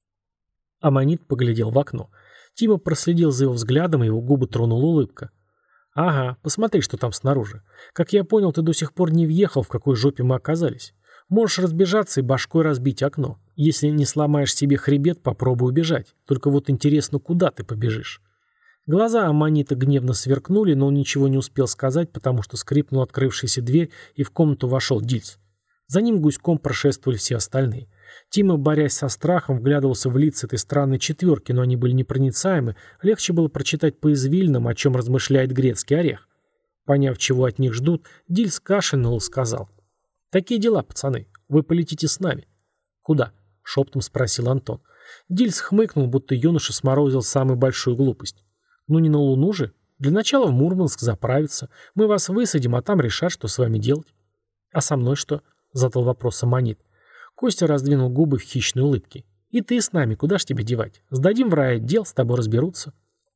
Аммонит поглядел в окно. Тима проследил за его взглядом, и его губы тронула улыбка. «Ага, посмотри, что там снаружи. Как я понял, ты до сих пор не въехал, в какой жопе мы оказались. Можешь разбежаться и башкой разбить окно. Если не сломаешь себе хребет, попробуй убежать. Только вот интересно, куда ты побежишь?» Глаза Аммонита гневно сверкнули, но он ничего не успел сказать, потому что скрипнула открывшаяся дверь, и в комнату вошел Дильс. За ним гуськом прошествовали все остальные. Тима, борясь со страхом, вглядывался в лица этой странной четверки, но они были непроницаемы, легче было прочитать по извилинам, о чем размышляет грецкий орех. Поняв, чего от них ждут, Дильс кашлянул и сказал: «Такие дела, пацаны, вы полетите с нами». «Куда?» — шептом спросил Антон. Дильс хмыкнул, будто юноша сморозил самую большую глупость. «Ну не на Луну же. Для начала в Мурманск заправиться. Мы вас высадим, а там решат, что с вами делать». «А со мной что?» — задал вопрос Аммонит. Костя раздвинул губы в хищной улыбке. «И ты с нами, куда ж тебя девать? Сдадим в райотдел, с тобой разберутся».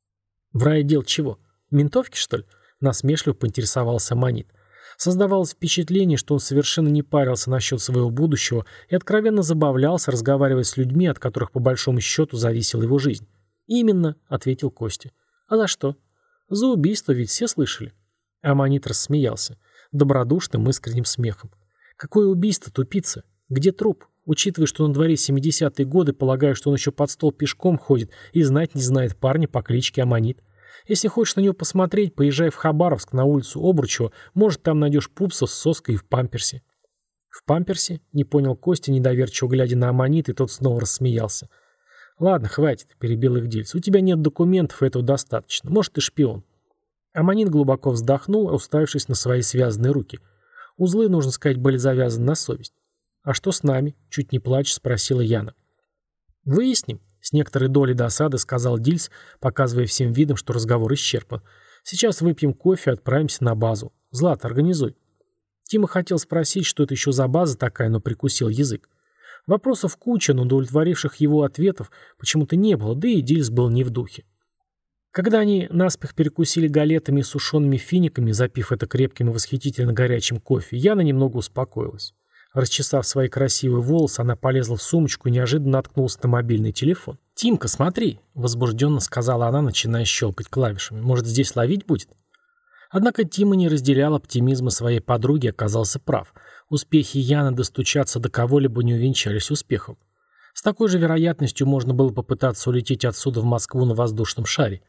«В райотдел чего? Ментовки, что ли?» — насмешливо поинтересовался Аммонит. Создавалось впечатление, что он совершенно не парился насчет своего будущего и откровенно забавлялся, разговаривая с людьми, от которых по большому счету зависела его жизнь. «Именно», — ответил Костя. «А за что?» «За убийство, ведь все слышали». Аммонит рассмеялся добродушным искренним смехом. «Какое убийство, тупица? Где труп? Учитывая, что на дворе 70-е годы, полагаю, что он еще под стол пешком ходит и знать не знает парня по кличке Аммонит. Если хочешь на него посмотреть, поезжай в Хабаровск на улицу Обручева, может, там найдешь пупса с соской и в памперсе». «В памперсе?» — не понял Костя, недоверчиво глядя на Аммонит, и тот снова рассмеялся. «Ладно, хватит», — перебил их Дильс. «У тебя нет документов, и этого достаточно. Может, ты шпион». Аммонит глубоко вздохнул, уставившись на свои связанные руки. Узлы, нужно сказать, были завязаны на совесть. «А что с нами?» — чуть не плача спросила Яна. «Выясним», — с некоторой долей досады сказал Дильс, показывая всем видом, что разговор исчерпан. «Сейчас выпьем кофе и отправимся на базу. Злат, организуй». Тима хотел спросить, что это еще за база такая, но прикусил язык. Вопросов куча, но удовлетворивших его ответов почему-то не было, да и Дильс был не в духе. Когда они наспех перекусили галетами и сушеными финиками, запив это крепким и восхитительно горячим кофе, Яна немного успокоилась. Расчесав свои красивые волосы, она полезла в сумочку и неожиданно наткнулась на мобильный телефон. «Тимка, смотри!» — возбужденно сказала она, начиная щелкать клавишами. «Может, здесь ловить будет?» Однако Тима не разделял оптимизма своей подруги и оказался прав. Успехи Яны достучаться до кого-либо не увенчались успехом. С такой же вероятностью можно было попытаться улететь отсюда в Москву на воздушном шаре.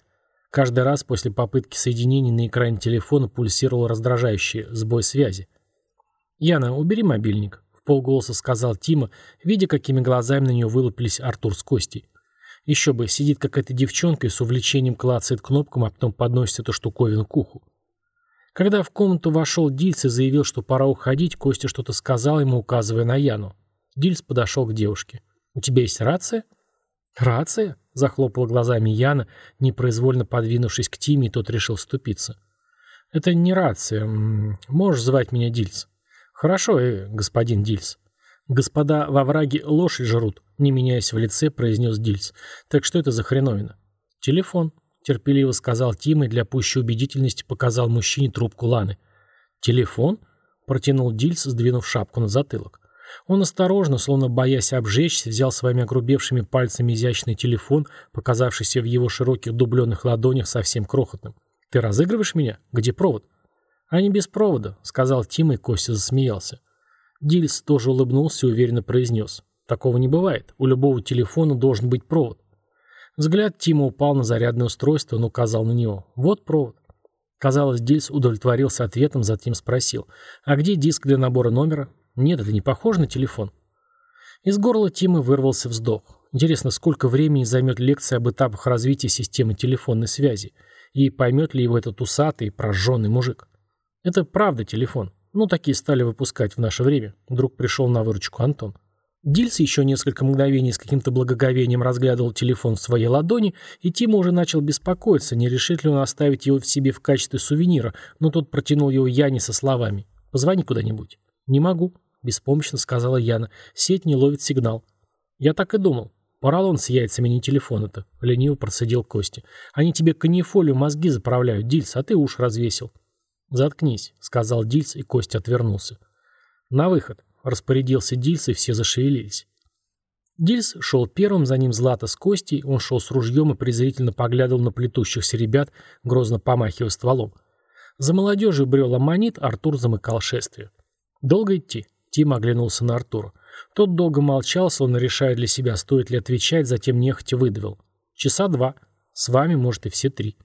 Каждый раз после попытки соединения на экране телефона пульсировал раздражающий сбой связи. «Яна, убери мобильник», — вполголоса сказал Тима, видя, какими глазами на нее вылупились Артур с Костей. Еще бы, сидит какая-то девчонка и с увлечением клацает кнопкам, а потом подносит эту штуковину к уху. Когда в комнату вошел Дильс и заявил, что пора уходить, Костя что-то сказал ему, указывая на Яну. Дильс подошел к девушке. «У тебя есть рация?» «Рация?» — захлопала глазами Яна, непроизвольно подвинувшись к Тиме, и тот решил вступиться. «Это не рация. Можешь звать меня Дильс». «Хорошо, господин Дильс». «Господа во враге лошадь жрут», — не меняясь в лице, произнес Дильс. «Так что это за хреновина?» «Телефон», — терпеливо сказал Тима и для пущей убедительности показал мужчине трубку Ланы. «Телефон?» — протянул Дильс, сдвинув шапку на затылок. Он осторожно, словно боясь обжечься, взял своими огрубевшими пальцами изящный телефон, показавшийся в его широких дубленых ладонях совсем крохотным. «Ты разыгрываешь меня? Где провод?» «А не без провода», — сказал Тима, и Костя засмеялся. Дильс тоже улыбнулся и уверенно произнес. «Такого не бывает. У любого телефона должен быть провод». Взгляд Тима упал на зарядное устройство, он указал на него. «Вот провод». Казалось, Дильс удовлетворился ответом, затем спросил. «А где диск для набора номера?» «Нет, это не похоже на телефон». Из горла Тимы вырвался вздох. Интересно, сколько времени займет лекция об этапах развития системы телефонной связи, и поймет ли его этот усатый, прожженный мужик. Это правда телефон. Ну, такие стали выпускать в наше время. Вдруг пришел на выручку Антон. Дильс еще несколько мгновений с каким-то благоговением разглядывал телефон в своей ладони, и Тима уже начал беспокоиться, не решит ли он оставить его в себе в качестве сувенира, но тот протянул его Яне со словами. «Позвони куда-нибудь». «Не могу», — беспомощно сказала Яна. «Сеть не ловит сигнал». «Я так и думал. Поролон с яйцами, не телефон это», — лениво процедил Костя. «Они тебе канифолию мозги заправляют, Дильс, а ты уши развесил». «Заткнись», — сказал Дильс, и Костя отвернулся. «На выход», — распорядился Дильс, и все зашевелились. Дильс шел первым, за ним Злата с Костей, он шел с ружьем и презрительно поглядывал на плетущихся ребят, грозно помахивая стволом. За молодежью брел Аммонит, Артур замыкал шествие. «Долго идти?» — Тим оглянулся на Артура. Тот долго молчал, словно решая для себя, стоит ли отвечать, затем нехотя выдавил. «Часа 2. С вами, может, и все 3».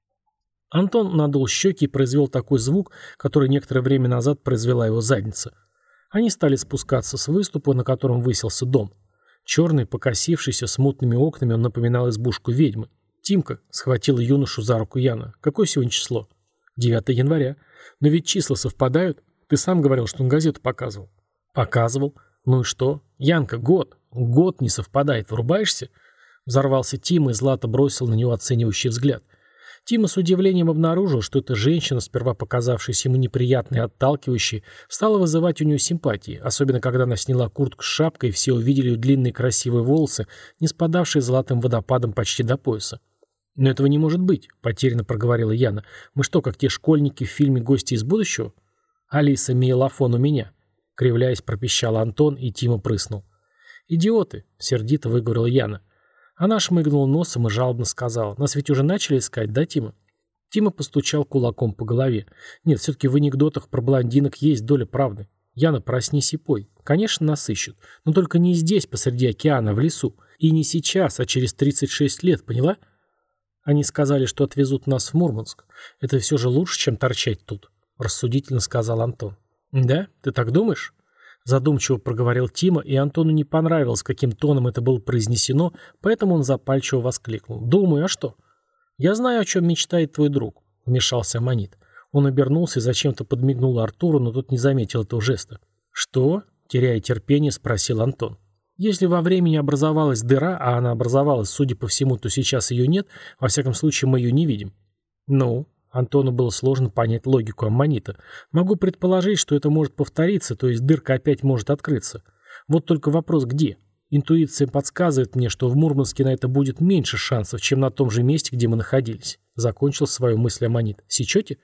Антон надул щеки и произвел такой звук, который некоторое время назад произвела его задница. Они стали спускаться с выступа, на котором высился дом. Черный, покосившийся, с мутными окнами, он напоминал избушку ведьмы. «Тимка», — схватила юношу за руку Яна. «Какое сегодня число?» 9 января. «Но ведь числа совпадают. Ты сам говорил, что он газету показывал». «Показывал. Ну и что? Янка, год. Год не совпадает. Врубаешься?» Взорвался Тима, и Злата бросил на него оценивающий взгляд. Тима с удивлением обнаружил, что эта женщина, сперва показавшаяся ему неприятной и отталкивающей, стала вызывать у нее симпатии, особенно когда она сняла куртку с шапкой, и все увидели ее длинные красивые волосы, не спадавшие золотым водопадом почти до пояса. «Но этого не может быть», — потерянно проговорила Яна. «Мы что, как те школьники в фильме «Гости из будущего»?» «Алиса, миелофон у меня», — кривляясь, пропищал Антон, и Тима прыснул. «Идиоты», — сердито выговорила Яна. Она шмыгнула носом и жалобно сказала. «Нас ведь уже начали искать, да, Тима?» Тима постучал кулаком по голове. «Нет, все-таки в анекдотах про блондинок есть доля правды. Яна, проснись и пой. Конечно, нас ищут. Но только не здесь, посреди океана, в лесу. И не сейчас, а через 36 лет, поняла?» «Они сказали, что отвезут нас в Мурманск. Это все же лучше, чем торчать тут», — рассудительно сказал Антон. «Да? Ты так думаешь?» Задумчиво проговорил Тима, и Антону не понравилось, каким тоном это было произнесено, поэтому он запальчиво воскликнул. «Думаю, а что?» «Я знаю, о чем мечтает твой друг», — вмешался Аммонит. Он обернулся и зачем-то подмигнул Артуру, но тот не заметил этого жеста. «Что?» — теряя терпение, спросил Антон. «Если во времени образовалась дыра, а она образовалась, судя по всему, то сейчас ее нет, во всяком случае мы ее не видим». «Ну?» Антону было сложно понять логику Аммонита. «Могу предположить, что это может повториться, то есть дырка опять может открыться. Вот только вопрос где? Интуиция подсказывает мне, что в Мурманске на это будет меньше шансов, чем на том же месте, где мы находились». Закончил свою мысль Аммонит. «Сечете?»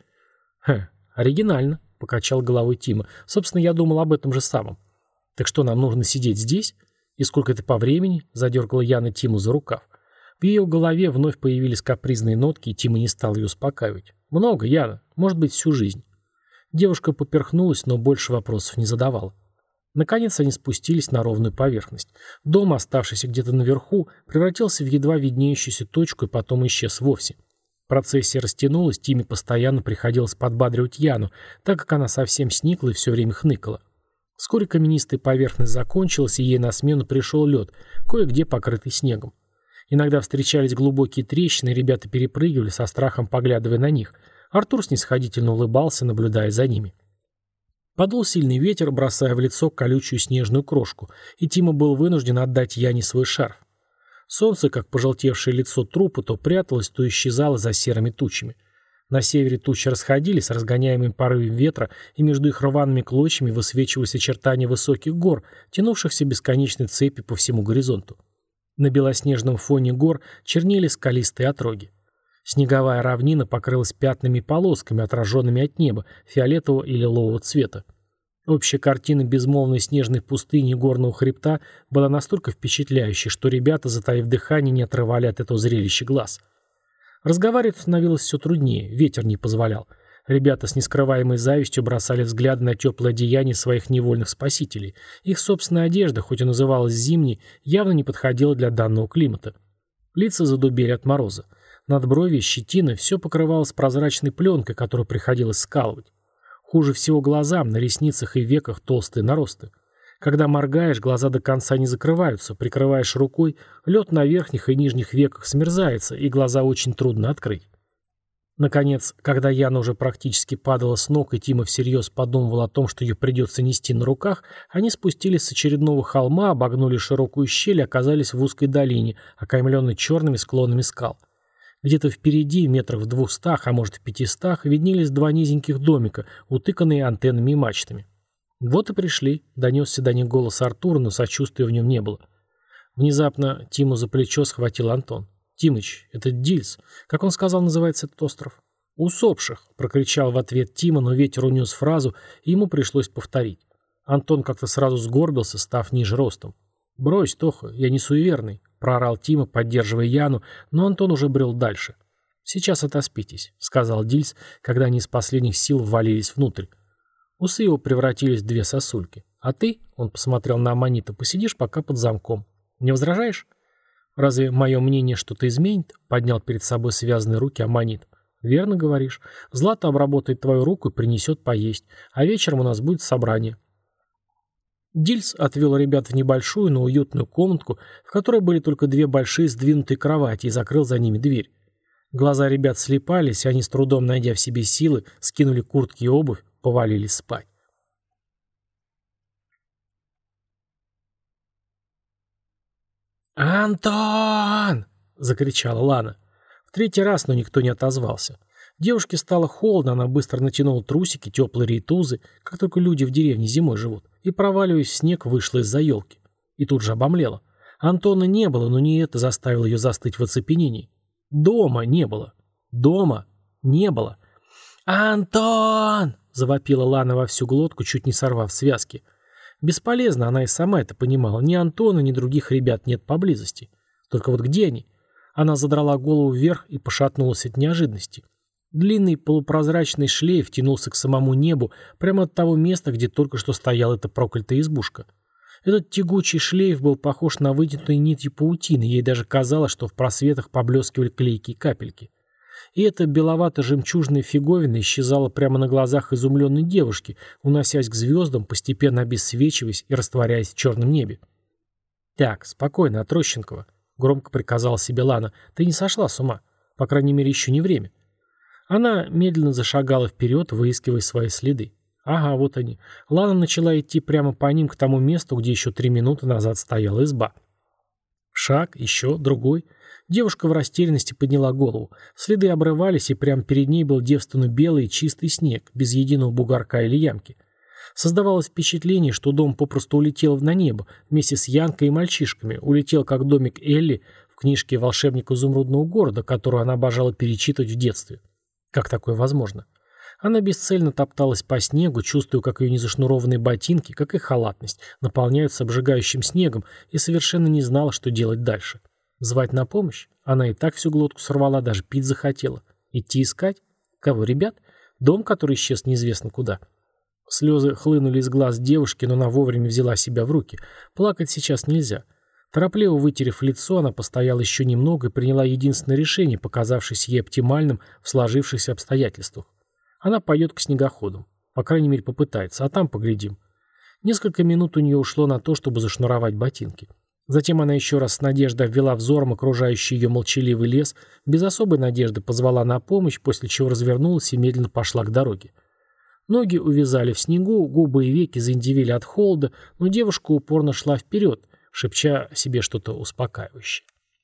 Оригинально», — покачал головой Тима. «Собственно, я думал об этом же самом». «Так что, нам нужно сидеть здесь? И сколько это по времени?» — задергала Яна Тиму за рукав. В ее голове вновь появились капризные нотки, и Тима не стал ее успокаивать. «Много, Яна. Может быть, всю жизнь». Девушка поперхнулась, но больше вопросов не задавала. Наконец они спустились на ровную поверхность. Дом, оставшийся где-то наверху, превратился в едва виднеющуюся точку и потом исчез вовсе. Процессия растянулась, Тиме постоянно приходилось подбадривать Яну, так как она совсем сникла и все время хныкала. Вскоре каменистая поверхность закончилась, и ей на смену пришел лед, кое-где покрытый снегом. Иногда встречались глубокие трещины, и ребята перепрыгивали, со страхом поглядывая на них. Артур снисходительно улыбался, наблюдая за ними. Подул сильный ветер, бросая в лицо колючую снежную крошку, и Тима был вынужден отдать Яне свой шарф. Солнце, как пожелтевшее лицо трупа, то пряталось, то исчезало за серыми тучами. На севере тучи расходились, разгоняемым порывом ветра, и между их рваными клочьями высвечивались очертания высоких гор, тянувшихся бесконечной цепи по всему горизонту. На белоснежном фоне гор чернели скалистые отроги. Снеговая равнина покрылась пятнами и полосками, отраженными от неба, фиолетового и лилового цвета. Общая картина безмолвной снежной пустыни и горного хребта была настолько впечатляющей, что ребята, затаив дыхание, не отрывали от этого зрелища глаз. Разговаривать становилось все труднее, ветер не позволял. Ребята с нескрываемой завистью бросали взгляды на теплое одеяние своих невольных спасителей. Их собственная одежда, хоть и называлась зимней, явно не подходила для данного климата. Лица задубели от мороза. Надброви, щетина, все покрывалось прозрачной пленкой, которую приходилось скалывать. Хуже всего глазам, на ресницах и веках толстые наросты. Когда моргаешь, глаза до конца не закрываются, прикрываешь рукой, лед на верхних и нижних веках смерзается, и глаза очень трудно открыть. Наконец, когда Яна уже практически падала с ног, и Тима всерьез подумывал о том, что ее придется нести на руках, они спустились с очередного холма, обогнули широкую щель и оказались в узкой долине, окаймленной черными склонами скал. Где-то впереди, метрах в 200, а может в 500, виднелись два низеньких домика, утыканные антеннами и мачтами. «Вот и пришли», — донесся до них голос Артура, но сочувствия в нем не было. Внезапно Тиму за плечо схватил Антон. «Тимыч, это Дильс. Как он сказал, называется этот остров?» «Усопших», — прокричал в ответ Тима, но ветер унес фразу, и ему пришлось повторить. Антон как-то сразу сгорбился, став ниже ростом. «Брось, Тоха, я не суеверный», — проорал Тима, поддерживая Яну, но Антон уже брел дальше. «Сейчас отоспитесь», — сказал Дильс, когда они из последних сил ввалились внутрь. Усы его превратились в две сосульки. «А ты», — он посмотрел на Аманита, — «посидишь пока под замком. Не возражаешь?» «Разве мое мнение что-то изменит?» — поднял перед собой связанные руки Аманит. «Верно говоришь. Злата обработает твою руку и принесет поесть, а вечером у нас будет собрание». Дильс отвел ребят в небольшую, но уютную комнатку, в которой были только две большие сдвинутые кровати, и закрыл за ними дверь. Глаза ребят слепались, и они, с трудом найдя в себе силы, скинули куртки и обувь, повалились спать. «Антон!» — закричала Лана. В третий раз, но никто не отозвался. Девушке стало холодно, она быстро натянула трусики, теплые рейтузы, как только люди в деревне зимой живут, и, проваливаясь в снег, вышла из-за елки. И тут же обомлела. Антона не было, но не это заставило ее застыть в оцепенении. Дома не было. Дома не было. «Антон!» — завопила Лана во всю глотку, чуть не сорвав связки. Бесполезно, она и сама это понимала. Ни Антона, ни других ребят нет поблизости. Только вот где они? Она задрала голову вверх и пошатнулась от неожиданности. Длинный полупрозрачный шлейф тянулся к самому небу, прямо от того места, где только что стояла эта проклятая избушка. Этот тягучий шлейф был похож на вытянутые нити паутины, ей даже казалось, что в просветах поблескивали клейкие капельки. И эта беловато-жемчужная фиговина исчезала прямо на глазах изумленной девушки, уносясь к звездам, постепенно обесцвечиваясь и растворяясь в черном небе. «Так, спокойно, Отрощенкова», — громко приказала себе Лана, — «ты не сошла с ума. По крайней мере, еще не время». Она медленно зашагала вперед, выискивая свои следы. Ага, вот они. Лана начала идти прямо по ним к тому месту, где еще 3 минуты назад стояла изба. Шаг, еще, другой. Девушка в растерянности подняла голову. Следы обрывались, и прямо перед ней был девственно белый и чистый снег, без единого бугорка или ямки. Создавалось впечатление, что дом попросту улетел на небо, вместе с Янкой и мальчишками, улетел как домик Элли в книжке «Волшебник изумрудного города», которую она обожала перечитывать в детстве. Как такое возможно? Она бесцельно топталась по снегу, чувствуя, как ее незашнурованные ботинки, как и халатность, наполняются обжигающим снегом, и совершенно не знала, что делать дальше. Звать на помощь? Она и так всю глотку сорвала, даже пить захотела. Идти искать? Кого, ребят? Дом, который исчез неизвестно куда. Слезы хлынули из глаз девушки, но она вовремя взяла себя в руки. Плакать сейчас нельзя. Торопливо вытерев лицо, она постояла еще немного и приняла единственное решение, показавшееся ей оптимальным в сложившихся обстоятельствах. Она пойдет к снегоходам. По крайней мере, попытается, а там поглядим. Несколько минут у нее ушло на то, чтобы зашнуровать ботинки. Затем она еще раз с надеждой обвела взором окружающий ее молчаливый лес, без особой надежды позвала на помощь, после чего развернулась и медленно пошла к дороге. Ноги увязали в снегу, губы и веки заиндивели от холода, но девушка упорно шла вперед, шепча себе что-то успокаивающее.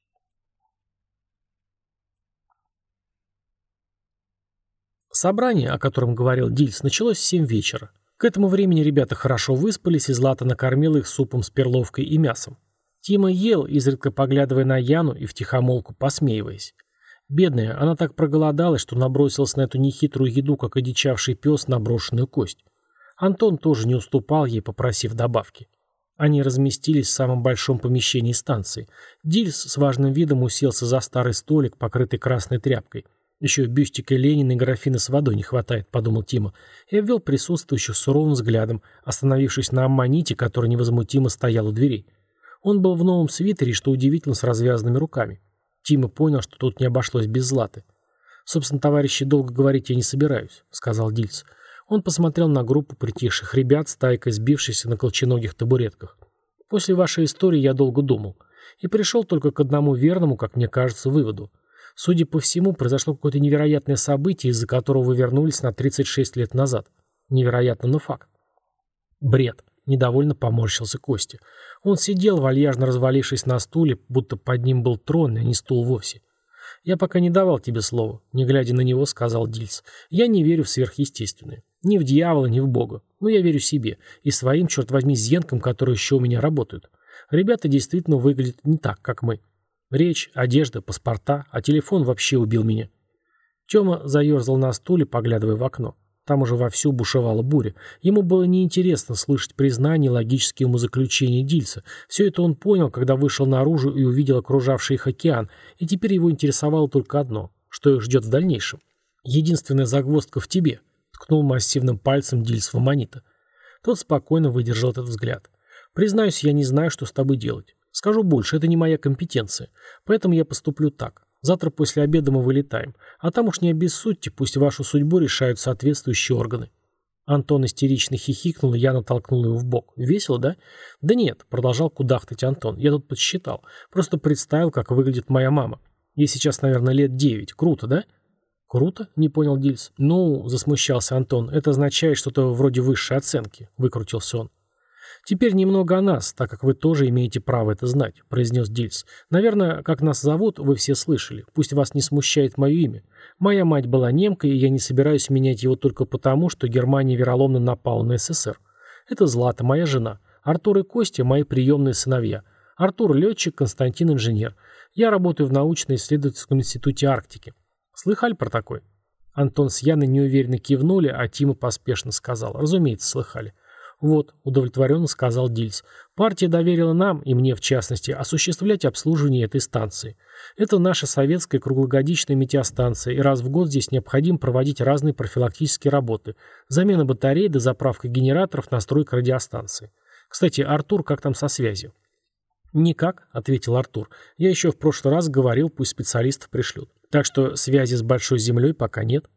Собрание, о котором говорил Дильс, началось в 7 вечера. К этому времени ребята хорошо выспались, и Злата накормила их супом с перловкой и мясом. Тима ел, изредка поглядывая на Яну и втихомолку посмеиваясь. Бедная, она так проголодалась, что набросилась на эту нехитрую еду, как одичавший пес на брошенную кость. Антон тоже не уступал ей, попросив добавки. Они разместились в самом большом помещении станции. Дильс с важным видом уселся за старый столик, покрытый красной тряпкой. «Еще бюстика Ленина и графина с водой не хватает», — подумал Тима, и обвел присутствующих суровым взглядом, остановившись на аммоните, который невозмутимо стоял у дверей. Он был в новом свитере, что удивительно, с развязанными руками. Тима понял, что тут не обошлось без Златы. «Собственно, товарищи, долго говорить я не собираюсь», — сказал Дильс. Он посмотрел на группу притихших ребят, стайкой сбившихся на колченогих табуретках. «После вашей истории я долго думал. И пришел только к одному верному, как мне кажется, выводу. Судя по всему, произошло какое-то невероятное событие, из-за которого вы вернулись на 36 лет назад. Невероятно, но факт». «Бред», — недовольно поморщился Костя. Он сидел, вальяжно развалившись на стуле, будто под ним был трон, а не стул вовсе. «Я пока не давал тебе слова», — не глядя на него, сказал Дильс. «Я не верю в сверхъестественное. Ни в дьявола, ни в Бога. Но я верю себе. И своим, черт возьми, зенкам, которые еще у меня работают. Ребята действительно выглядят не так, как мы. Речь, одежда, паспорта, а телефон вообще убил меня». Тёма заерзал на стуле, поглядывая в окно. Там уже вовсю бушевала буря. Ему было неинтересно слышать признания и логические умозаключения Дильса. Все это он понял, когда вышел наружу и увидел окружавший их океан, и теперь его интересовало только одно — что их ждет в дальнейшем. «Единственная загвоздка в тебе», — ткнул массивным пальцем Дильс в Аманита. Тот спокойно выдержал этот взгляд. «Признаюсь, я не знаю, что с тобой делать. Скажу больше, это не моя компетенция. Поэтому я поступлю так. Завтра после обеда мы вылетаем. А там уж не обессудьте, пусть вашу судьбу решают соответствующие органы». Антон истерично хихикнул, и я натолкнул его в бок. «Весело, да?» «Да нет», — продолжал кудахтать Антон. «Я тут подсчитал. Просто представил, как выглядит моя мама. Ей сейчас, наверное, лет 9. Круто, да?» «Круто?» — не понял Дильс. «Ну», — засмущался Антон, — «это означает что-то вроде высшей оценки», — выкрутился он. «Теперь немного о нас, так как вы тоже имеете право это знать», — произнес Дильс. «Наверное, как нас зовут, вы все слышали. Пусть вас не смущает мое имя. Моя мать была немкой, и я не собираюсь менять его только потому, что Германия вероломно напала на СССР. Это Злата, моя жена. Артур и Костя — мои приемные сыновья. Артур — летчик, Константин — инженер. Я работаю в научно-исследовательском институте Арктики. Слыхали про такой?» Антон с Яной неуверенно кивнули, а Тима поспешно сказал. «Разумеется, слыхали». «Вот», — удовлетворенно сказал Дильс, — «партия доверила нам, и мне в частности, осуществлять обслуживание этой станции. Это наша советская круглогодичная метеостанция, и раз в год здесь необходимо проводить разные профилактические работы. Замена батарей, дозаправка генераторов, настройка радиостанции. Кстати, Артур, как там со связью?» «Никак», — ответил Артур. «Я еще в прошлый раз говорил, пусть специалистов пришлют. Так что связи с Большой Землей пока нет».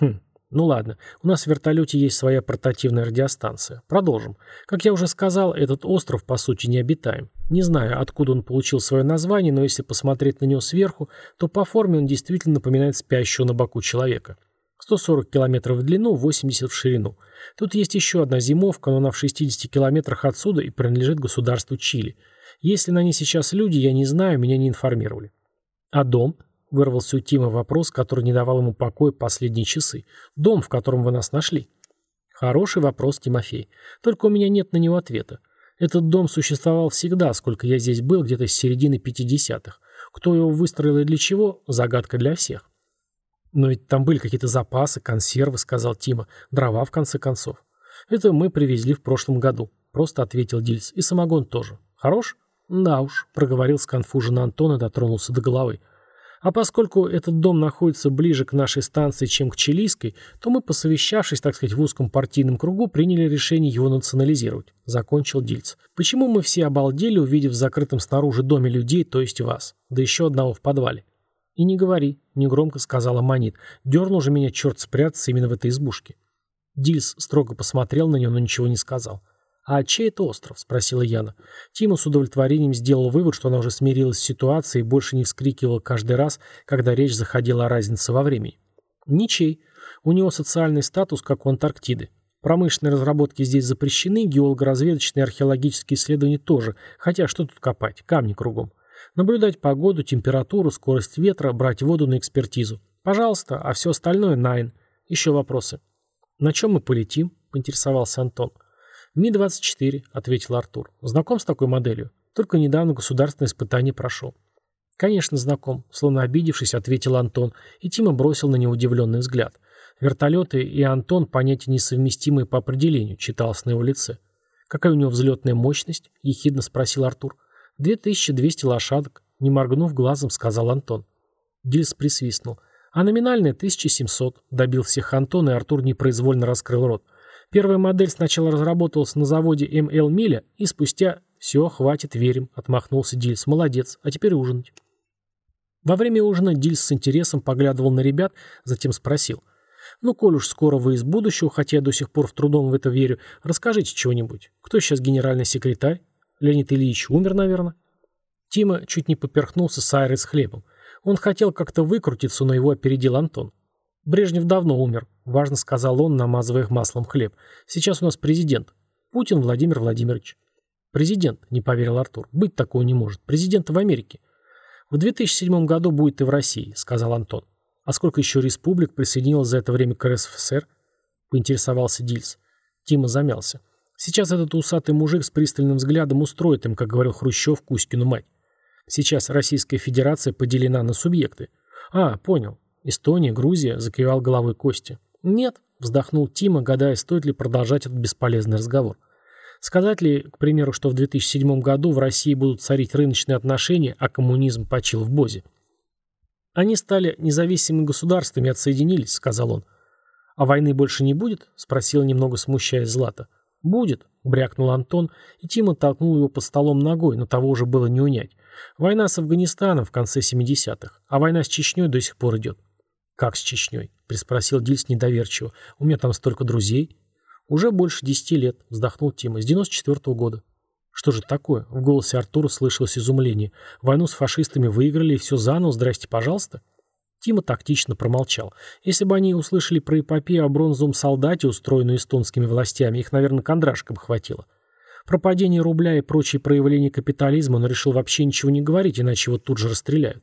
«Ну ладно, у нас в вертолете есть своя портативная радиостанция. Продолжим. Как я уже сказал, этот остров, по сути, необитаем. Не знаю, откуда он получил свое название, но если посмотреть на него сверху, то по форме он действительно напоминает спящего на боку человека. 140 километров в длину, 80 в ширину. Тут есть еще одна зимовка, но она в 60 километрах отсюда и принадлежит государству Чили. Есть ли на ней сейчас люди, я не знаю, меня не информировали». «А дом?» — вырвался у Тима вопрос, который не давал ему покоя последние часы. «Дом, в котором вы нас нашли?» «Хороший вопрос, Тимофей. Только у меня нет на него ответа. Этот дом существовал всегда, сколько я здесь был, где-то с середины 50-х. Кто его выстроил и для чего — загадка для всех». «Но ведь там были какие-то запасы, консервы», — сказал Тима. «Дрова, в конце концов». «Это мы привезли в прошлом году», — просто ответил Дильс. «И самогон тоже. Хорош?» «Да уж», — проговорил сконфуженно Антон и дотронулся до головы. А поскольку этот дом находится ближе к нашей станции, чем к Чилийской, то мы, посовещавшись, так сказать, в узком партийном кругу, приняли решение его национализировать», — закончил Дильц. «Почему мы все обалдели, увидев в закрытом снаружи доме людей, то есть вас, да еще одного в подвале?» «И не говори», — негромко сказала Манит. «Дернул же меня черт спрятаться именно в этой избушке». Дильц строго посмотрел на нее, но ничего не сказал. «А чей это остров?» — спросила Яна. Тима с удовлетворением сделал вывод, что она уже смирилась с ситуацией и больше не вскрикивала каждый раз, когда речь заходила о разнице во времени. «Ничей. У него социальный статус, как у Антарктиды. Промышленные разработки здесь запрещены, геолого-разведочные и археологические исследования тоже, хотя что тут копать, камни кругом. Наблюдать погоду, температуру, скорость ветра, брать воду на экспертизу. Пожалуйста, а все остальное найн. Еще вопросы?» «На чем мы полетим?» — поинтересовался Антон. «Ми-24», — ответил Артур. «Знаком с такой моделью? Только недавно государственное испытание прошел». «Конечно, знаком», — словно обидевшись, ответил Антон, и Тима бросил на него удивленный взгляд. «Вертолеты и Антон — понятия несовместимые по определению», — читалось на его лице. «Какая у него взлетная мощность?» — ехидно спросил Артур. 2200 лошадок», — не моргнув глазом, сказал Антон. Дильс присвистнул. «А номинальная 1700», — добил всех Антон, и Артур непроизвольно раскрыл рот. «Первая модель сначала разработалась на заводе МЛ Миля, и спустя...» «Все, хватит, верим», — отмахнулся Дильс. «Молодец, а теперь ужинать». Во время ужина Дильс с интересом поглядывал на ребят, затем спросил. «Ну, коль уж скоро вы из будущего, хотя я до сих пор в трудом в это верю, расскажите чего-нибудь. Кто сейчас генеральный секретарь? Леонид Ильич умер, наверное?» Тима чуть не поперхнулся с айрой с хлебом. Он хотел как-то выкрутиться, но его опередил Антон. «Брежнев давно умер», — важно сказал он, намазывая их маслом хлеб. «Сейчас у нас президент. Путин Владимир Владимирович». «Президент», — не поверил Артур. «Быть такого не может. Президент в Америке». «В 2007 году будет и в России», — сказал Антон. «А сколько еще республик присоединилось за это время к РСФСР?» — поинтересовался Дильс. Тима замялся. «Сейчас этот усатый мужик с пристальным взглядом устроит им, как говорил Хрущев, Кузькину мать. Сейчас Российская Федерация поделена на субъекты». «А, понял. Эстония, Грузия», — закивал головой Костя. «Нет», — вздохнул Тима, гадая, стоит ли продолжать этот бесполезный разговор. «Сказать ли, к примеру, что в 2007 году в России будут царить рыночные отношения, а коммунизм почил в Бозе?» «Они стали независимыми государствами и отсоединились», — сказал он. «А войны больше не будет?» — спросил, немного смущаясь Злата. «Будет», — брякнул Антон, и Тима толкнул его под столом ногой, но того уже было не унять. «Война с Афганистаном в конце 70-х, а война с Чечней до сих пор идет». «Как с Чечней?» — приспросил Дильс недоверчиво. «У меня там столько друзей». «Уже больше 10 лет», — вздохнул Тима, — «с 94-го года». «Что же такое?» — в голосе Артура слышалось изумление. «Войну с фашистами выиграли, и все заново, здрасте, пожалуйста». Тима тактично промолчал. Если бы они услышали про эпопею о бронзовом солдате, устроенную эстонскими властями, их, наверное, кондрашка бы хватило. Про падение рубля и прочие проявления капитализма он решил вообще ничего не говорить, иначе его тут же расстреляют.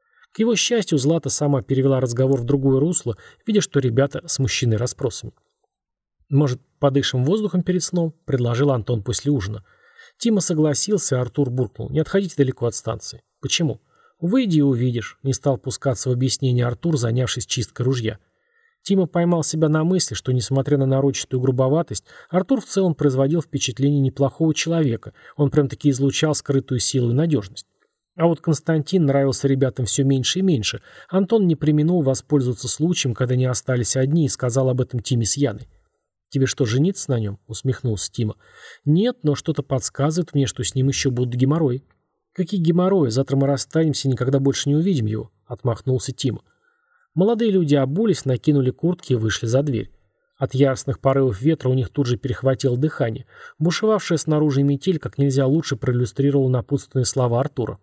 К его счастью, Злата сама перевела разговор в другое русло, видя, что ребята смущены расспросами. «Может, подышим воздухом перед сном?» — предложил Антон после ужина. Тима согласился, а Артур буркнул. «Не отходите далеко от станции». «Почему?» «Выйди и увидишь», — не стал пускаться в объяснение Артур, занявшись чисткой ружья. Тима поймал себя на мысли, что, несмотря на нарочитую грубоватость, Артур в целом производил впечатление неплохого человека, он прям-таки излучал скрытую силу и надежность. А вот Константин нравился ребятам все меньше и меньше. Антон не преминул воспользоваться случаем, когда они остались одни, и сказал об этом Тиме с Яной. «Тебе что, жениться на нем?» — усмехнулся Тима. «Нет, но что-то подсказывает мне, что с ним еще будут геморрои». «Какие геморрои? Завтра мы расстанемся и никогда больше не увидим его», — отмахнулся Тима. Молодые люди обулись, накинули куртки и вышли за дверь. От яростных порывов ветра у них тут же перехватило дыхание. Бушевавшая снаружи метель как нельзя лучше проиллюстрировала напутственные слова Артура.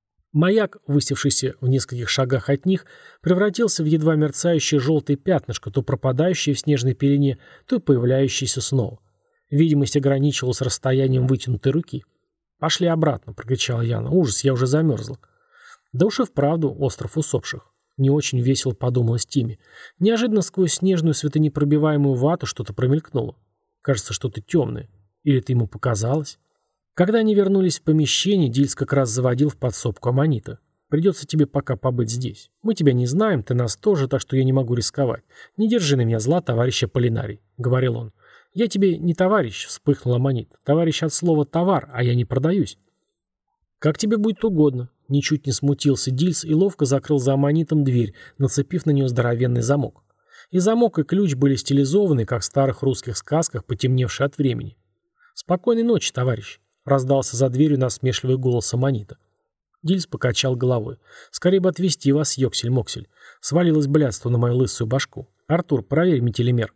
Маяк, высевшийся в нескольких шагах от них, превратился в едва мерцающее желтое пятнышко, то пропадающее в снежной пелене, то появляющееся снова. Видимость ограничивалась расстоянием вытянутой руки. «Пошли обратно», — прокричала Яна. «Ужас, я уже замерзла». «Да уж и вправду остров усопших». Не очень весело подумалось Тиме. Неожиданно сквозь снежную светонепробиваемую вату что-то промелькнуло. Кажется, что-то темное. Или это ему показалось? Когда они вернулись в помещение, Дильс как раз заводил в подсобку аммонита. «Придется тебе пока побыть здесь. Мы тебя не знаем, ты нас тоже, так что я не могу рисковать. Не держи на меня зла, товарищ Аполлинарий», — говорил он. «Я тебе не товарищ», — вспыхнул аммонит. «Товарищ от слова «товар», а я не продаюсь». «Как тебе будет угодно», Ничуть не смутился Дильс и ловко закрыл за аммонитом дверь, нацепив на нее здоровенный замок. И замок, и ключ были стилизованы, как в старых русских сказках, потемневшие от времени. «Спокойной ночи, товарищ», — раздался за дверью насмешливый голос аммонита. Дильс покачал головой. «Скорее бы отвезти вас, ёксель-моксель. Свалилось блядство на мою лысую башку. Артур, проверь метелемер».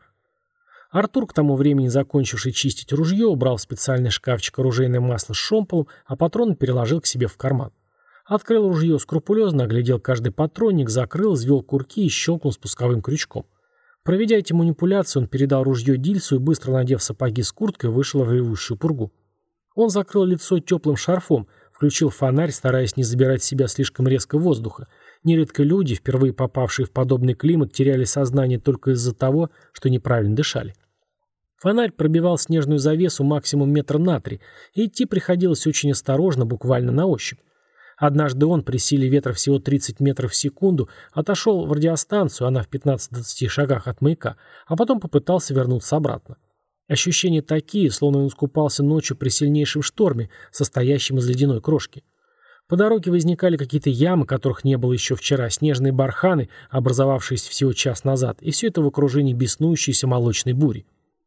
Артур, к тому времени закончивший чистить ружье, убрал в специальный шкафчик оружейное масло с шомполом, а патроны переложил к себе в карман. Открыл ружье скрупулезно, оглядел каждый патронник, закрыл, взвел курки и щелкнул спусковым крючком. Проведя эти манипуляции, он передал ружье Дильсу и, быстро надев сапоги с курткой, вышел в ревущую пургу. Он закрыл лицо теплым шарфом, включил фонарь, стараясь не забирать в себя слишком резко воздуха. Нередко люди, впервые попавшие в подобный климат, теряли сознание только из-за того, что неправильно дышали. Фонарь пробивал снежную завесу максимум метра на 3, и идти приходилось очень осторожно, буквально на ощупь. Однажды он, при силе ветра всего 30 метров в секунду, отошел в радиостанцию, она в 15-20 шагах от маяка, а потом попытался вернуться обратно. Ощущения такие, словно он искупался ночью при сильнейшем шторме, состоящем из ледяной крошки. По дороге возникали какие-то ямы, которых не было еще вчера, снежные барханы, образовавшиеся всего час назад, и все это в окружении беснующейся молочной бури.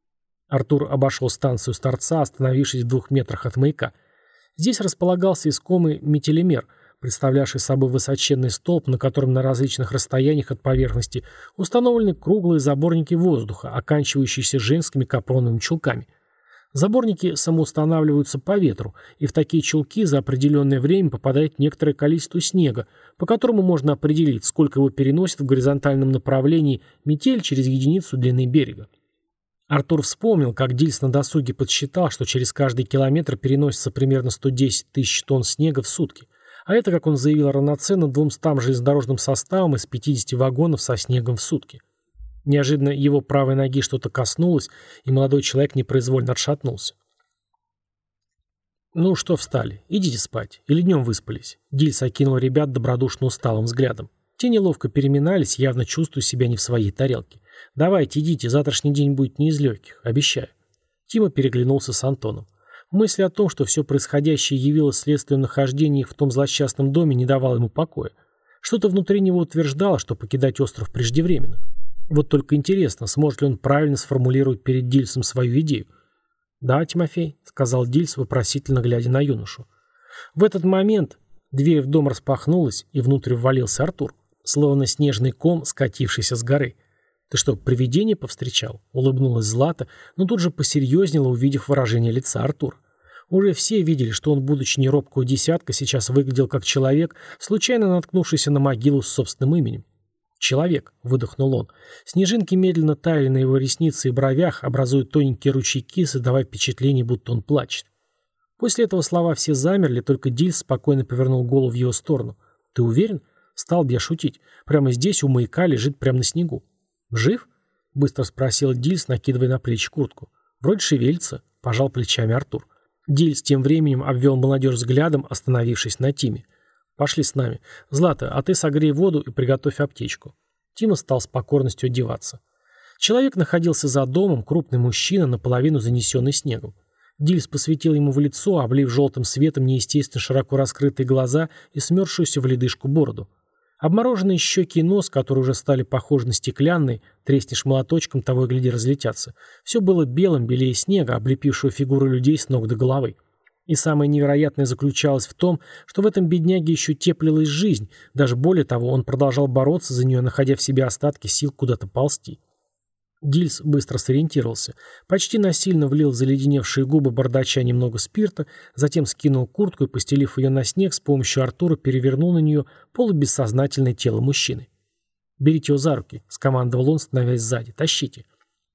Артур обошел станцию с торца, остановившись в 2 метрах от маяка. Здесь располагался искомый метелемер, представлявший собой высоченный столб, на котором на различных расстояниях от поверхности установлены круглые заборники воздуха, оканчивающиеся женскими капроновыми чулками. Заборники самоустанавливаются по ветру, и в такие чулки за определенное время попадает некоторое количество снега, по которому можно определить, сколько его переносит в горизонтальном направлении метель через единицу длины берега. Артур вспомнил, как Дильс на досуге подсчитал, что через каждый километр переносится примерно 110 тысяч тонн снега в сутки, а это, как он заявил, равноценно 200 железнодорожным составам из 50 вагонов со снегом в сутки. Неожиданно его правой ноги что-то коснулось, и молодой человек непроизвольно отшатнулся. «Ну что встали? Идите спать. Или днем выспались?» Дильс окинул ребят добродушно усталым взглядом. Те неловко переминались, явно чувствуя себя не в своей тарелке. «Давайте, идите, завтрашний день будет не из легких, обещаю». Тима переглянулся с Антоном. Мысль о том, что все происходящее явилось следствием нахождения их в том злосчастном доме, не давала ему покоя. Что-то внутри него утверждало, что покидать остров преждевременно. Вот только интересно, сможет ли он правильно сформулировать перед Дильсом свою идею. «Да, Тимофей», — сказал Дильс, вопросительно глядя на юношу. В этот момент дверь в дом распахнулась, и внутрь ввалился Артур, словно снежный ком, скатившийся с горы. «Ты что, привидение повстречал?» — улыбнулась Злата, но тут же посерьезнела, увидев выражение лица Артура. Уже все видели, что он, будучи не робкого десятка, сейчас выглядел как человек, случайно наткнувшийся на могилу с собственным именем. «Человек», — выдохнул он. Снежинки медленно таяли на его реснице и бровях, образуя тоненькие ручейки, создавая впечатление, будто он плачет. После этого слова все замерли, только Дильс спокойно повернул голову в его сторону. «Ты уверен?» — стал бы я шутить. «Прямо здесь у маяка лежит прямо на снегу». «Жив?» — быстро спросил Дильс, накидывая на плечи куртку. «Вроде шевелится», — пожал плечами Артур. Дильс тем временем обвел молодежь взглядом, остановившись на Тиме. «Пошли с нами. Злата, а ты согрей воду и приготовь аптечку». Тима стал с покорностью одеваться. Человек находился за домом, крупный мужчина, наполовину занесенный снегом. Дильс посветил ему в лицо, облив желтым светом неестественно широко раскрытые глаза и смерзшуюся в ледышку бороду. Обмороженные щеки и нос, которые уже стали похожи на стеклянные, треснешь молоточком, того и гляди разлетятся. Все было белым, белее снега, облепившего фигуры людей с ног до головы. И самое невероятное заключалось в том, что в этом бедняге еще теплилась жизнь, даже более того, он продолжал бороться за нее, находя в себе остатки сил куда-то ползти. Дильс быстро сориентировался, почти насильно влил в заледеневшие губы бардача немного спирта, затем скинул куртку и, постелив ее на снег, с помощью Артура перевернул на нее полубессознательное тело мужчины. «Берите его за руки», — скомандовал он, становясь сзади, — «тащите».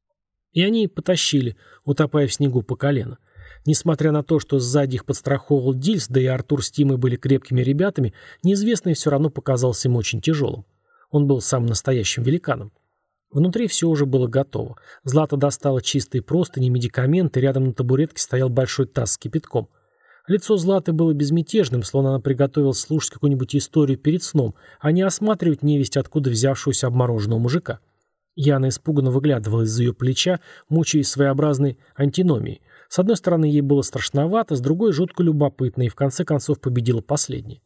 И они потащили, утопая в снегу по колено. Несмотря на то, что сзади их подстраховывал Дильс, да и Артур с Тимой были крепкими ребятами, неизвестный все равно показался им очень тяжелым. Он был самым настоящим великаном. Внутри все уже было готово. Злата достала чистые простыни, медикаменты, рядом на табуретке стоял большой таз с кипятком. Лицо Златы было безмятежным, словно она приготовилась слушать какую-нибудь историю перед сном, а не осматривать невесть откуда взявшегося обмороженного мужика. Яна испуганно выглядывала из-за ее плеча, мучаясь своеобразной антиномией. С одной стороны, ей было страшновато, с другой — жутко любопытно, и в конце концов победила последняя.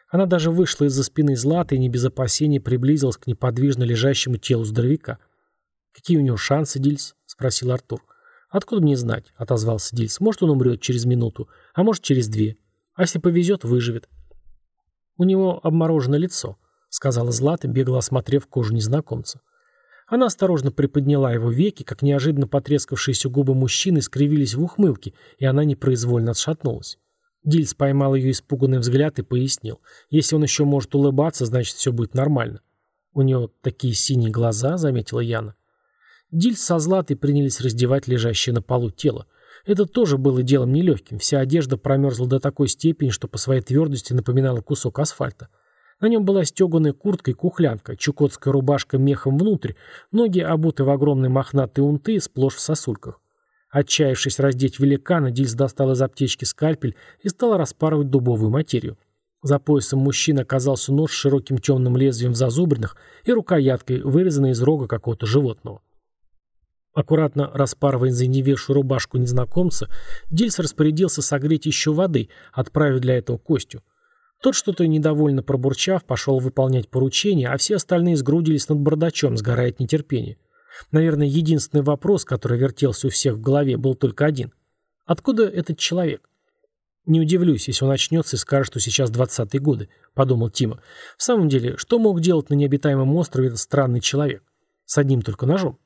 Она даже вышла из-за спины Златы и не без опасений приблизилась к неподвижно лежащему телу здоровяка. «Какие у него шансы, Дильс?» — спросил Артур. «Откуда мне знать?» — отозвался Дильс. «Может, он умрет через минуту, а может, через 2. А если повезет, выживет». «У него обморожено лицо», — сказала Злата, бегло осмотрев кожу незнакомца. Она осторожно приподняла его веки, как неожиданно потрескавшиеся губы мужчины скривились в ухмылке, и она непроизвольно отшатнулась. Дильс поймал ее испуганный взгляд и пояснил. «Если он еще может улыбаться, значит, все будет нормально». «У него такие синие глаза», — заметила Яна. Дильс со Златой принялись раздевать лежащее на полу тело. Это тоже было делом нелегким. Вся одежда промерзла до такой степени, что по своей твердости напоминала кусок асфальта. На нем была стеганая куртка и кухлянка, чукотская рубашка мехом внутрь, ноги обуты в огромные мохнатые унты, сплошь в сосульках. Отчаявшись раздеть великана, Дильс достал из аптечки скальпель и стал распарывать дубовую материю. За поясом мужчины оказался нож с широким темным лезвием в зазубринах и рукояткой, вырезанной из рога какого-то животного. Аккуратно распарывая заиндевевшую рубашку незнакомца, Дильс распорядился согреть еще воды, отправив для этого Костю. Тот, что-то недовольно пробурчав, пошел выполнять поручение, а все остальные сгрудились над бардачом, сгорая от нетерпения. Наверное, единственный вопрос, который вертелся у всех в голове, был только один. Откуда этот человек? «Не удивлюсь, если он очнется и скажет, что сейчас 20-е годы», — подумал Тима. «В самом деле, что мог делать на необитаемом острове этот странный человек? С одним только ножом?»